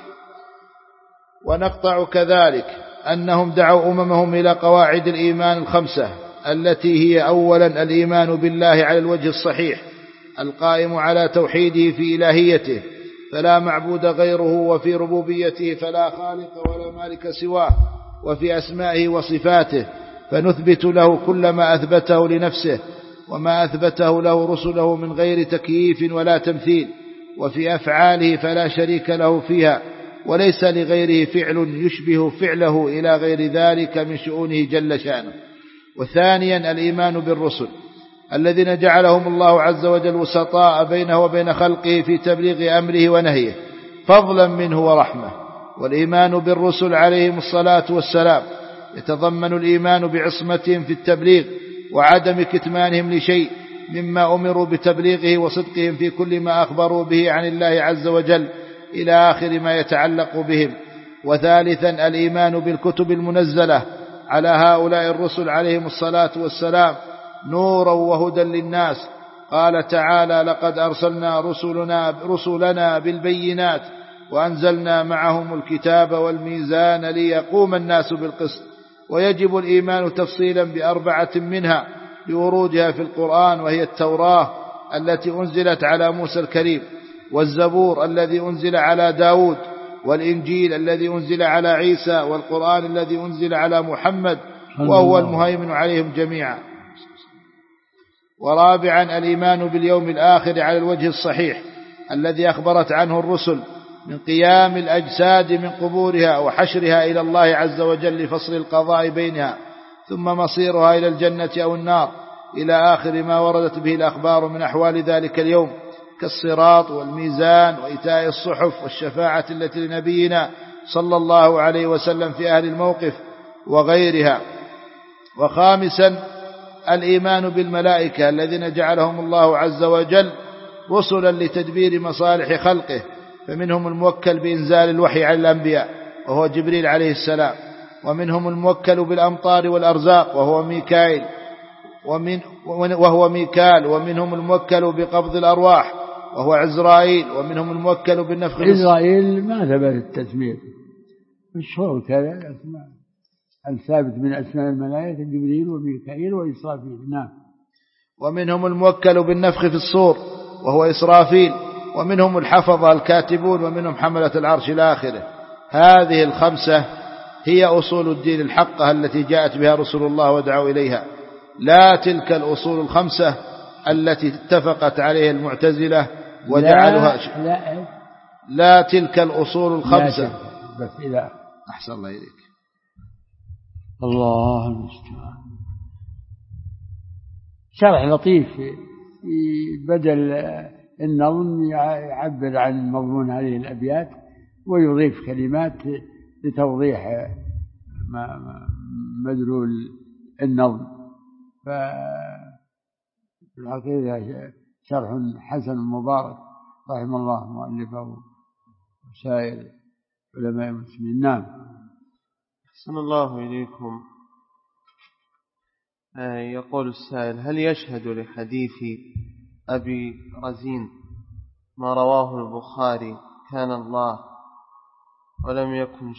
ونقطع كذلك أنهم دعوا أممهم إلى قواعد الإيمان الخمسة التي هي أولا الإيمان بالله على الوجه الصحيح القائم على توحيده في إلهيته فلا معبود غيره، وفي ربوبيته فلا خالق ولا مالك سواه، وفي أسمائه وصفاته فنثبت له كل ما أثبته لنفسه وما أثبته له رسله من غير تكييف ولا تمثيل، وفي أفعاله فلا شريك له فيها وليس لغيره فعل يشبه فعله إلى غير ذلك من شؤونه جل شأنه. وثانيا الإيمان بالرسل الذين جعلهم الله عز وجل وسطاء بينه وبين خلقه في تبليغ أمره ونهيه فضلا منه ورحمة. والإيمان بالرسل عليهم الصلاة والسلام يتضمن الإيمان بعصمتهم في التبليغ وعدم كتمانهم لشيء مما أمروا بتبليغه وصدقهم في كل ما أخبروا به عن الله عز وجل إلى آخر ما يتعلق بهم. وثالثا الإيمان بالكتب المنزلة على هؤلاء الرسل عليهم الصلاة والسلام نورا وهدى للناس. قال تعالى: لقد أرسلنا رسلنا بالبينات وأنزلنا معهم الكتاب والميزان ليقوم الناس بالقسط. ويجب الإيمان تفصيلا بأربعة منها لورودها في القرآن، وهي التوراة التي أنزلت على موسى الكريم، والزبور الذي أنزل على داود، والإنجيل الذي أنزل على عيسى، والقرآن الذي أنزل على محمد وهو المهيمن عليهم جميعا. ورابعا الإيمان باليوم الآخر على الوجه الصحيح الذي أخبرت عنه الرسل من قيام الأجساد من قبورها وحشرها إلى الله عز وجل لفصل القضاء بينها ثم مصيرها إلى الجنة أو النار إلى آخر ما وردت به الأخبار من أحوال ذلك اليوم كالصراط والميزان وإيتاء الصحف والشفاعة التي لنبينا صلى الله عليه وسلم في أهل الموقف وغيرها. وخامسا الإيمان بالملائكة الذين جعلهم الله عز وجل رسلا لتدبير مصالح خلقه، فمنهم الموكل بإنزال الوحي على الأنبياء وهو جبريل عليه السلام، ومنهم الموكل بالأمطار والأرزاق وهو ميكال، ومنهم الموكل بقبض الأرواح وهو عزرائيل، ومنهم الموكل بالنفخ. عزرائيل ما ثبت التسمية مشهور كذا أسماء الثابت من أسماء الملائكة جبريل وميكائيل وإسرافيل. نعم. ومنهم الموكل بالنفخ في الصور وهو إسرافيل، ومنهم الحفظة الكاتبون، ومنهم حملة العرش إلى آخره. هذه الخمسة هي أصول الدين الحقة التي جاءت بها رسول الله ودعوا إليها، لا تلك الأصول الخمسة التي اتفقت عليها المعتزلة وجعلها لا تلك الأصول الخمسة. بس إذا أحسن الله إليك. الله المستعان. شرح لطيف بدل النظم يعبر عن مضمون هذه الأبيات ويضيف كلمات لتوضيح مدلول النظم. فالحقيقة شرح حسن مبارك رحم الله مؤلفه وسائر علماء المسلمين. نعم. أحسن الله إليكم. يقول السائل: هل يشهد لحديث أبي رزين ما رواه البخاري كان الله ولم يكن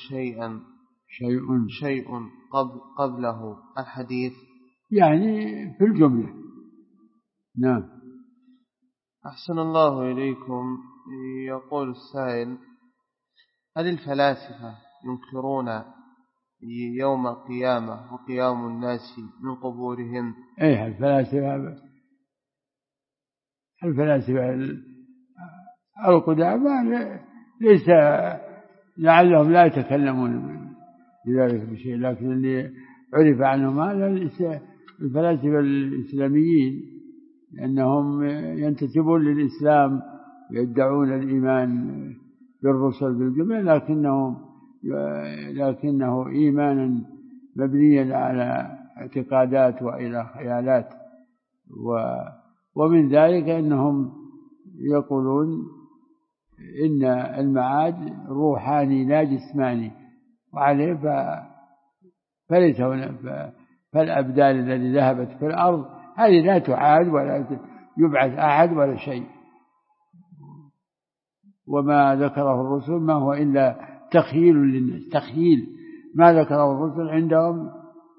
شيء قبله الحديث؟ يعني في الجملة. نعم. أحسن الله إليكم. يقول السائل: هل الفلاسفة ينكرون يوم القيامة وقيام الناس من قبورهم؟ أي الفلاسفة القدامى ليس لعلهم لا يتكلمون بذلك بشيء، لكن اللي عرف عنهم هذا الفلاسفة الإسلاميين، لأنهم ينتسبون للإسلام ويدعون الإيمان بالرسل بالجملة، لكنه إيمانا مبنيا على اعتقادات وإلى خيالات. ومن ذلك أنهم يقولون إن المعاد روحاني لا جسماني، وعليه فليس هنا فالأبدان التي ذهبت في الأرض هذه لا تعاد ولا يبعث أحد ولا شيء. وما ذكره الرسل ما هو إلا تخييل للناس، تخييل ما ذكره الرسل عندهم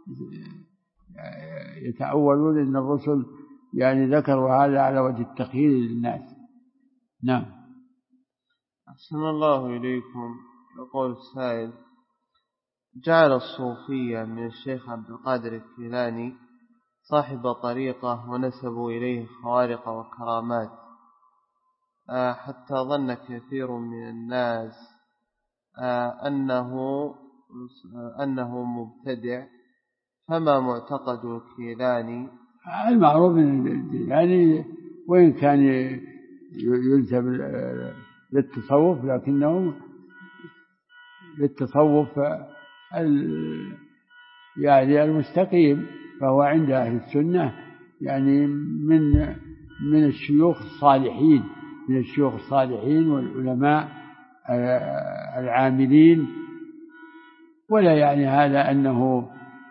يتأولون أن الرسل يعني ذكروا هذا على وجه التخييل للناس. نعم. أحسن الله إليكم. يقول السائل: جعل الصوفية من الشيخ عبد القادر الجيلاني صاحب طريقة ونسبوا إليه خوارق وكرامات، حتى ظن كثير من الناس أنه مبتدع، فما معتقد الجيلاني؟ المعروف من الجيلاني وإن كان ينسب للتصوف لكنه للتصوف يعني المستقيم، فهو عند أهل السنة يعني من الشيوخ الصالحين، من الشيوخ الصالحين والعلماء العاملين. ولا يعني هذا أنه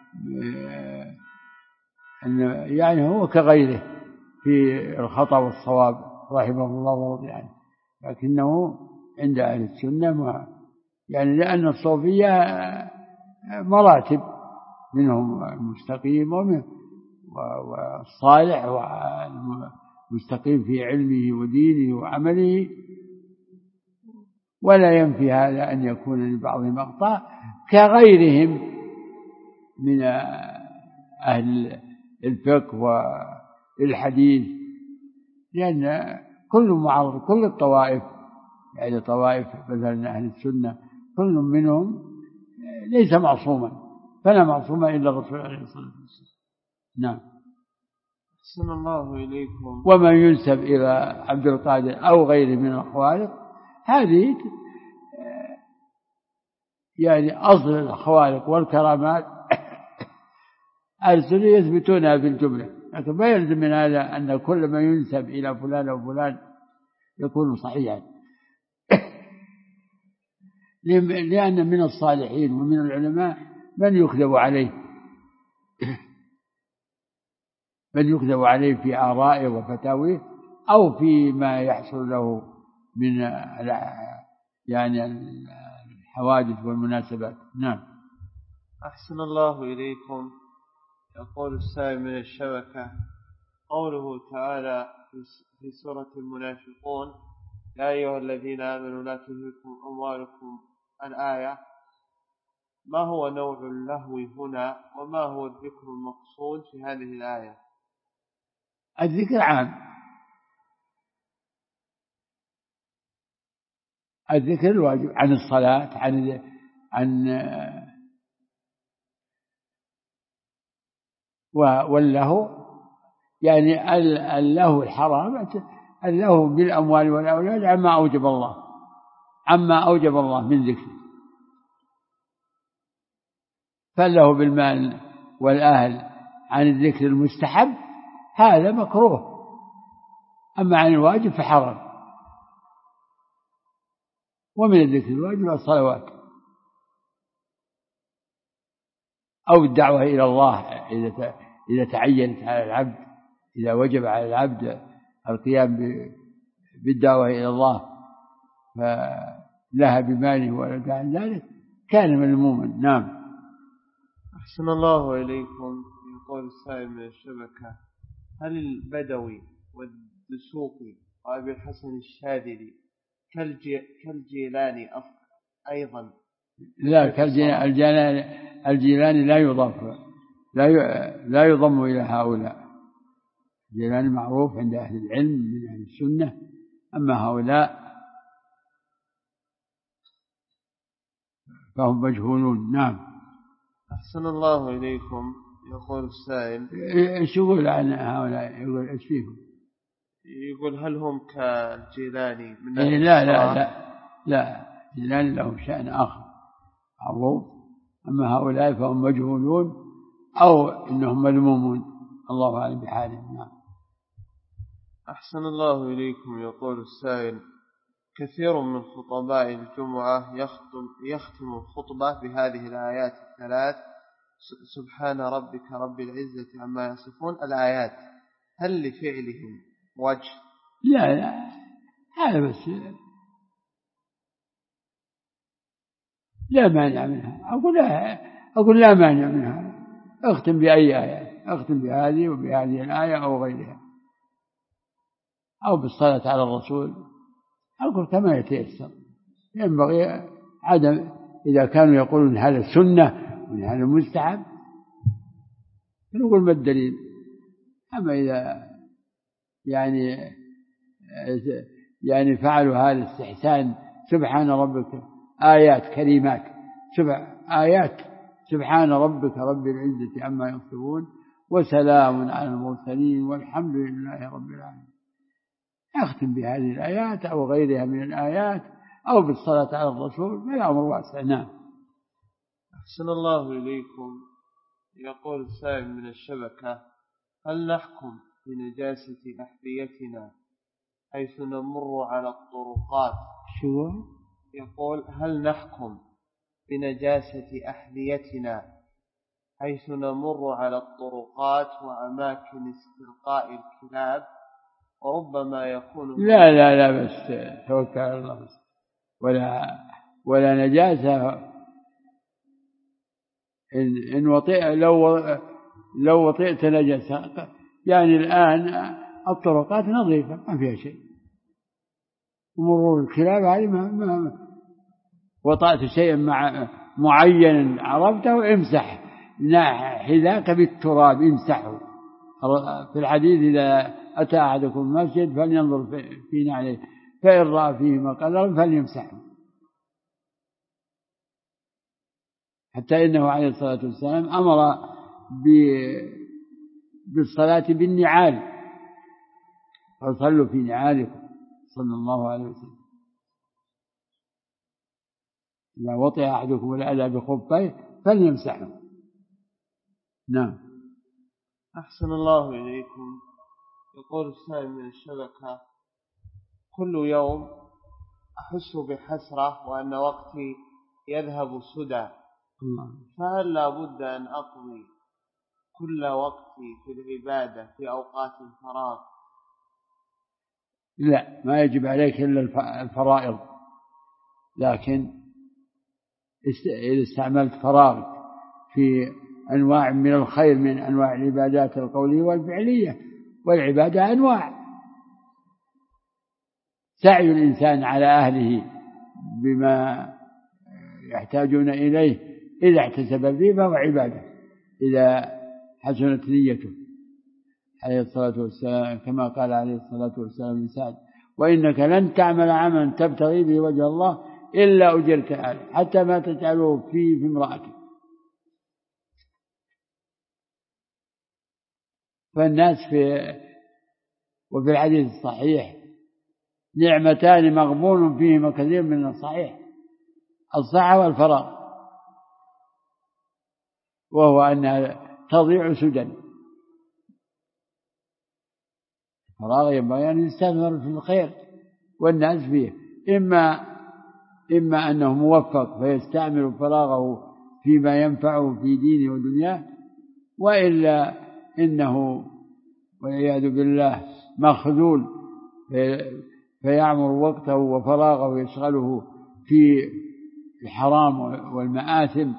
يعني هو كغيره في الخطأ والصواب رحمه الله ورضي عنه، لكنه عند أهل السنة يعني لأن الصوفية مراتب، منهم المستقيم والصالح والمستقيم في علمه ودينه وعمله. ولا ينفي هذا أن يكون لبعضهم أخطاء كغيرهم من أهل الفقه والحديث، لأن كل معارض، كل الطوائف يعني طوائف مثلا أهل السنة كل منهم ليس معصوما، فلا معصوم إلا الرسول عليه الصلاة والسلام. نعم. أحسن الله إليكم. ومن ينسب إلى عبد القادر أو غيره من الخوارق هذه يعني أصل الخوارق والكرامات السنة يثبتونها بالجملة، لكن ما يلزم من هذا أن كل ما ينسب إلى فلان أو فلان يكون صحيحا لأن من الصالحين ومن العلماء من يكذب عليه، من يكذب عليه في آرائه وفتاويه أو في ما يحصل له من يعني الحوادث والمناسبات. نعم. أحسن الله إليكم. يقول السائل من الشبكة: قوله تعالى في سورة المنافقون: يا أيها الذين آمنوا لا تلهكم أموالكم، الآية، ما هو نوع اللهو هنا وما هو الذكر المقصود في هذه الآية؟ الذكر عام، الذكر الواجب عن الصلاة عن واللهو يعني اللهو الحرام، اللهو بالأموال والأولاد عما أوجب الله من ذكر، فاللهو بالمال والأهل عن الذكر المستحب هذا مكروه، أما عن الواجب فحرام. ومن الذكر الواجب الصلوات أو الدعوة إلى الله إذا تعينت على العبد، إذا وجب على العبد القيام بالدعوة إلى الله فلها بماله ولا عن ذلك كان مذموما. نعم. أحسن الله إليكم. يقول السائل من الشبكة: هل البدوي والدسوقي وأبي الحسن الشاذلي كالجيلاني أيضا؟ لا، الجيلاني لا يضاف، لا يضم إلى هؤلاء. الجيلاني معروف عند أهل العلم من أهل السنة، أما هؤلاء فهم مجهولون. نعم. أحسن الله إليكم. يقول السائل: إيش يقول عن هؤلاء؟ يقول إيش فيهم؟ يقول هل هم كالجيلاني من لا الجيلاني له شأن آخر معروف، أما هؤلاء فهم مجهولون أو إنهم مذمومون، الله أعلم بحالهم. نعم. أحسن الله إليكم. يقول السائل: كثير من خطباء الجمعة يختم الخطبة بهذه الآيات الثلاث: سبحان ربك رب العزة عما يصفون الآيات، هل لفعلهم وجه؟ لا هذا بس لا مانع منها. أقول لا مانع منها، اختم بأي آية، اختم بهذه وبهذه الآية أو غيرها، أو بالصلاة على الرسول، أقول كما يتيسر. ينبغي عدم، إذا كانوا يقولون هذا سنة وهذا مستحب نقول ما الدليل. أما إذا يعني فعلوا هذا الاستحسان، سبحان ربك، آيات كريمات، آيات سبحان ربك رب العزة عما يصفون وسلام على المرسلين والحمد لله رب العالمين، أختم بهذه الآيات أو غيرها من الآيات أو بالصلاة على الرسول، فالأمر واسع. نعم. أحسن الله إليكم. يقول سائل من الشبكة: هل نحكم بنجاسة أحذيتنا حيث نمر على الطرقات؟ شو يقول: هل نحكم بنجاسة أحذيتنا حيث نمر على الطرقات وأماكن استلقاء الكلاب، وربما يكون لا بس توكل على الله بس. ولا نجاسة. إن لو وطئت نجاسة، يعني الآن الطرقات نظيفة ما فيها شيء، ومرور الكلاب هذه ما وطأت شيئا معين عرفته، امسح حذاك بالتراب، امسحه. في الحديث: إذا أتى أحدكم المسجد فلينظر في نعله فإن رأى فيهما قدرا فليمسحه. حتى إنه عليه الصلاة والسلام أمر بالصلاة بالنعال، فصلوا في نعالكم صلى الله عليه وسلم. إذا وطئ أحدكم الأذى بخفيه فليمسحه. نعم. أحسن الله إليكم. يقول السائل من الشبكة: كل يوم أحس بحسرة وأن وقتي يذهب سدى، فهل لا بد أن أقضي كل وقتي في العبادة في أوقات الفراغ؟ لا، ما يجب عليك إلا الفرائض، لكن إذا استعملت فراغك في أنواع من الخير من أنواع العبادات القولية والفعلية، والعبادة أنواع، سعي الإنسان على أهله بما يحتاجون إليه إذا احتسب فيه فهو عبادة، إذا حسنت نيته عليه الصلاة والسلام، كما قال عليه الصلاة والسلام لسعد: وإنك لن تعمل عملا تبتغي به وجه الله إلا أجرت عليه حتى ما تجعله في امرأتك. فالناس وفي الحديث الصحيح: نعمتان مغبون فيهما كثير من الصحيح، الصحة والفراغ، وهو أنها تضيع سدى. الفراغ ينبغي أن يستثمر في الخير والناس فيه، إما أنه موفق فيستعمل فراغه فيما ينفعه في دينه ودنياه، وإلا إنه والعياذ بالله مخذول فيعمر وقته وفراغه يشغله في الحرام والمآثم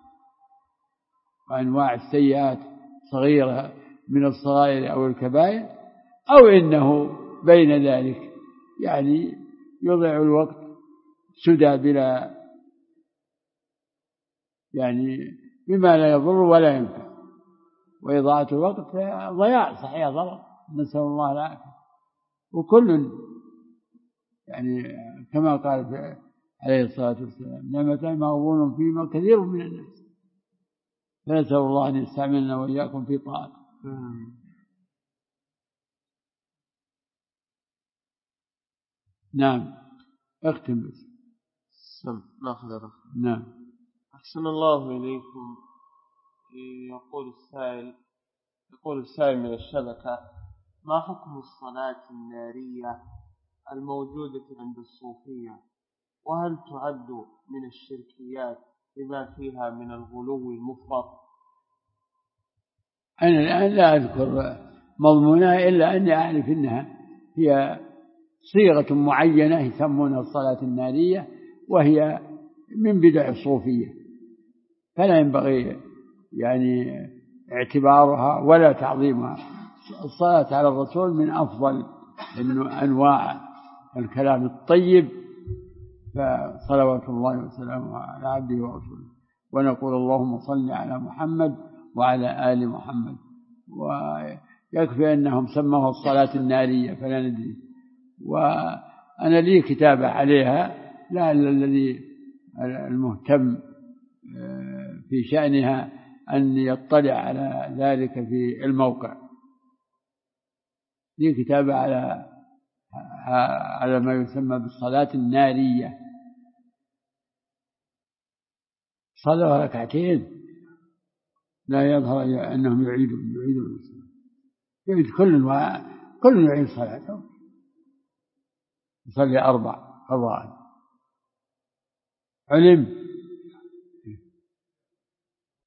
وأنواع السيئات، صغيرة من الصغائر أو الكبائر، أو إنه بين ذلك يعني يضيع الوقت سدى بلا بما لا يضر ولا ينفع، وإضاعة الوقت ضياع صحيح ضرر، نسأل الله العافية. وكل كما قال عليه الصلاة والسلام: نعمتان مغبون فيهما كثير من الناس، فنسأل الله أن يستعملنا وإياكم في طاعته. نعم. اختم بس. ناخذ. نعم. أحسن الله إليكم. يقول السائل من الشبكة: ما حكم الصلاة النارية الموجودة عند الصوفية، وهل تعد من الشركيات بما فيها من الغلو المفرط؟ أنا الآن لا أذكر مضمونها إلا أني أعرف أنها هي صيغة معينة يسمونها الصلاة النارية، وهي من بدع الصوفية، فلا ينبغي يعني اعتبارها ولا تعظيمها. الصلاة على الرسول من أفضل أنواع الكلام الطيب، فصلوات الله وسلامه على عبده ورسوله. ونقول اللهم صل على محمد وعلى آل محمد. ويكفي أنهم سموها الصلاة النارية فلا ندري. وأنا لي كتابة عليها، لعل الذي المهتم في شأنها أن يطلع على ذلك في الموقع. لي كتابة على ما يسمى بالصلاة النارية، صلوا ركعتين لا يظهر أنهم يعيدون الصلاة، يعيد كل يعيد صلاته، يصلي 4 قضاء. علم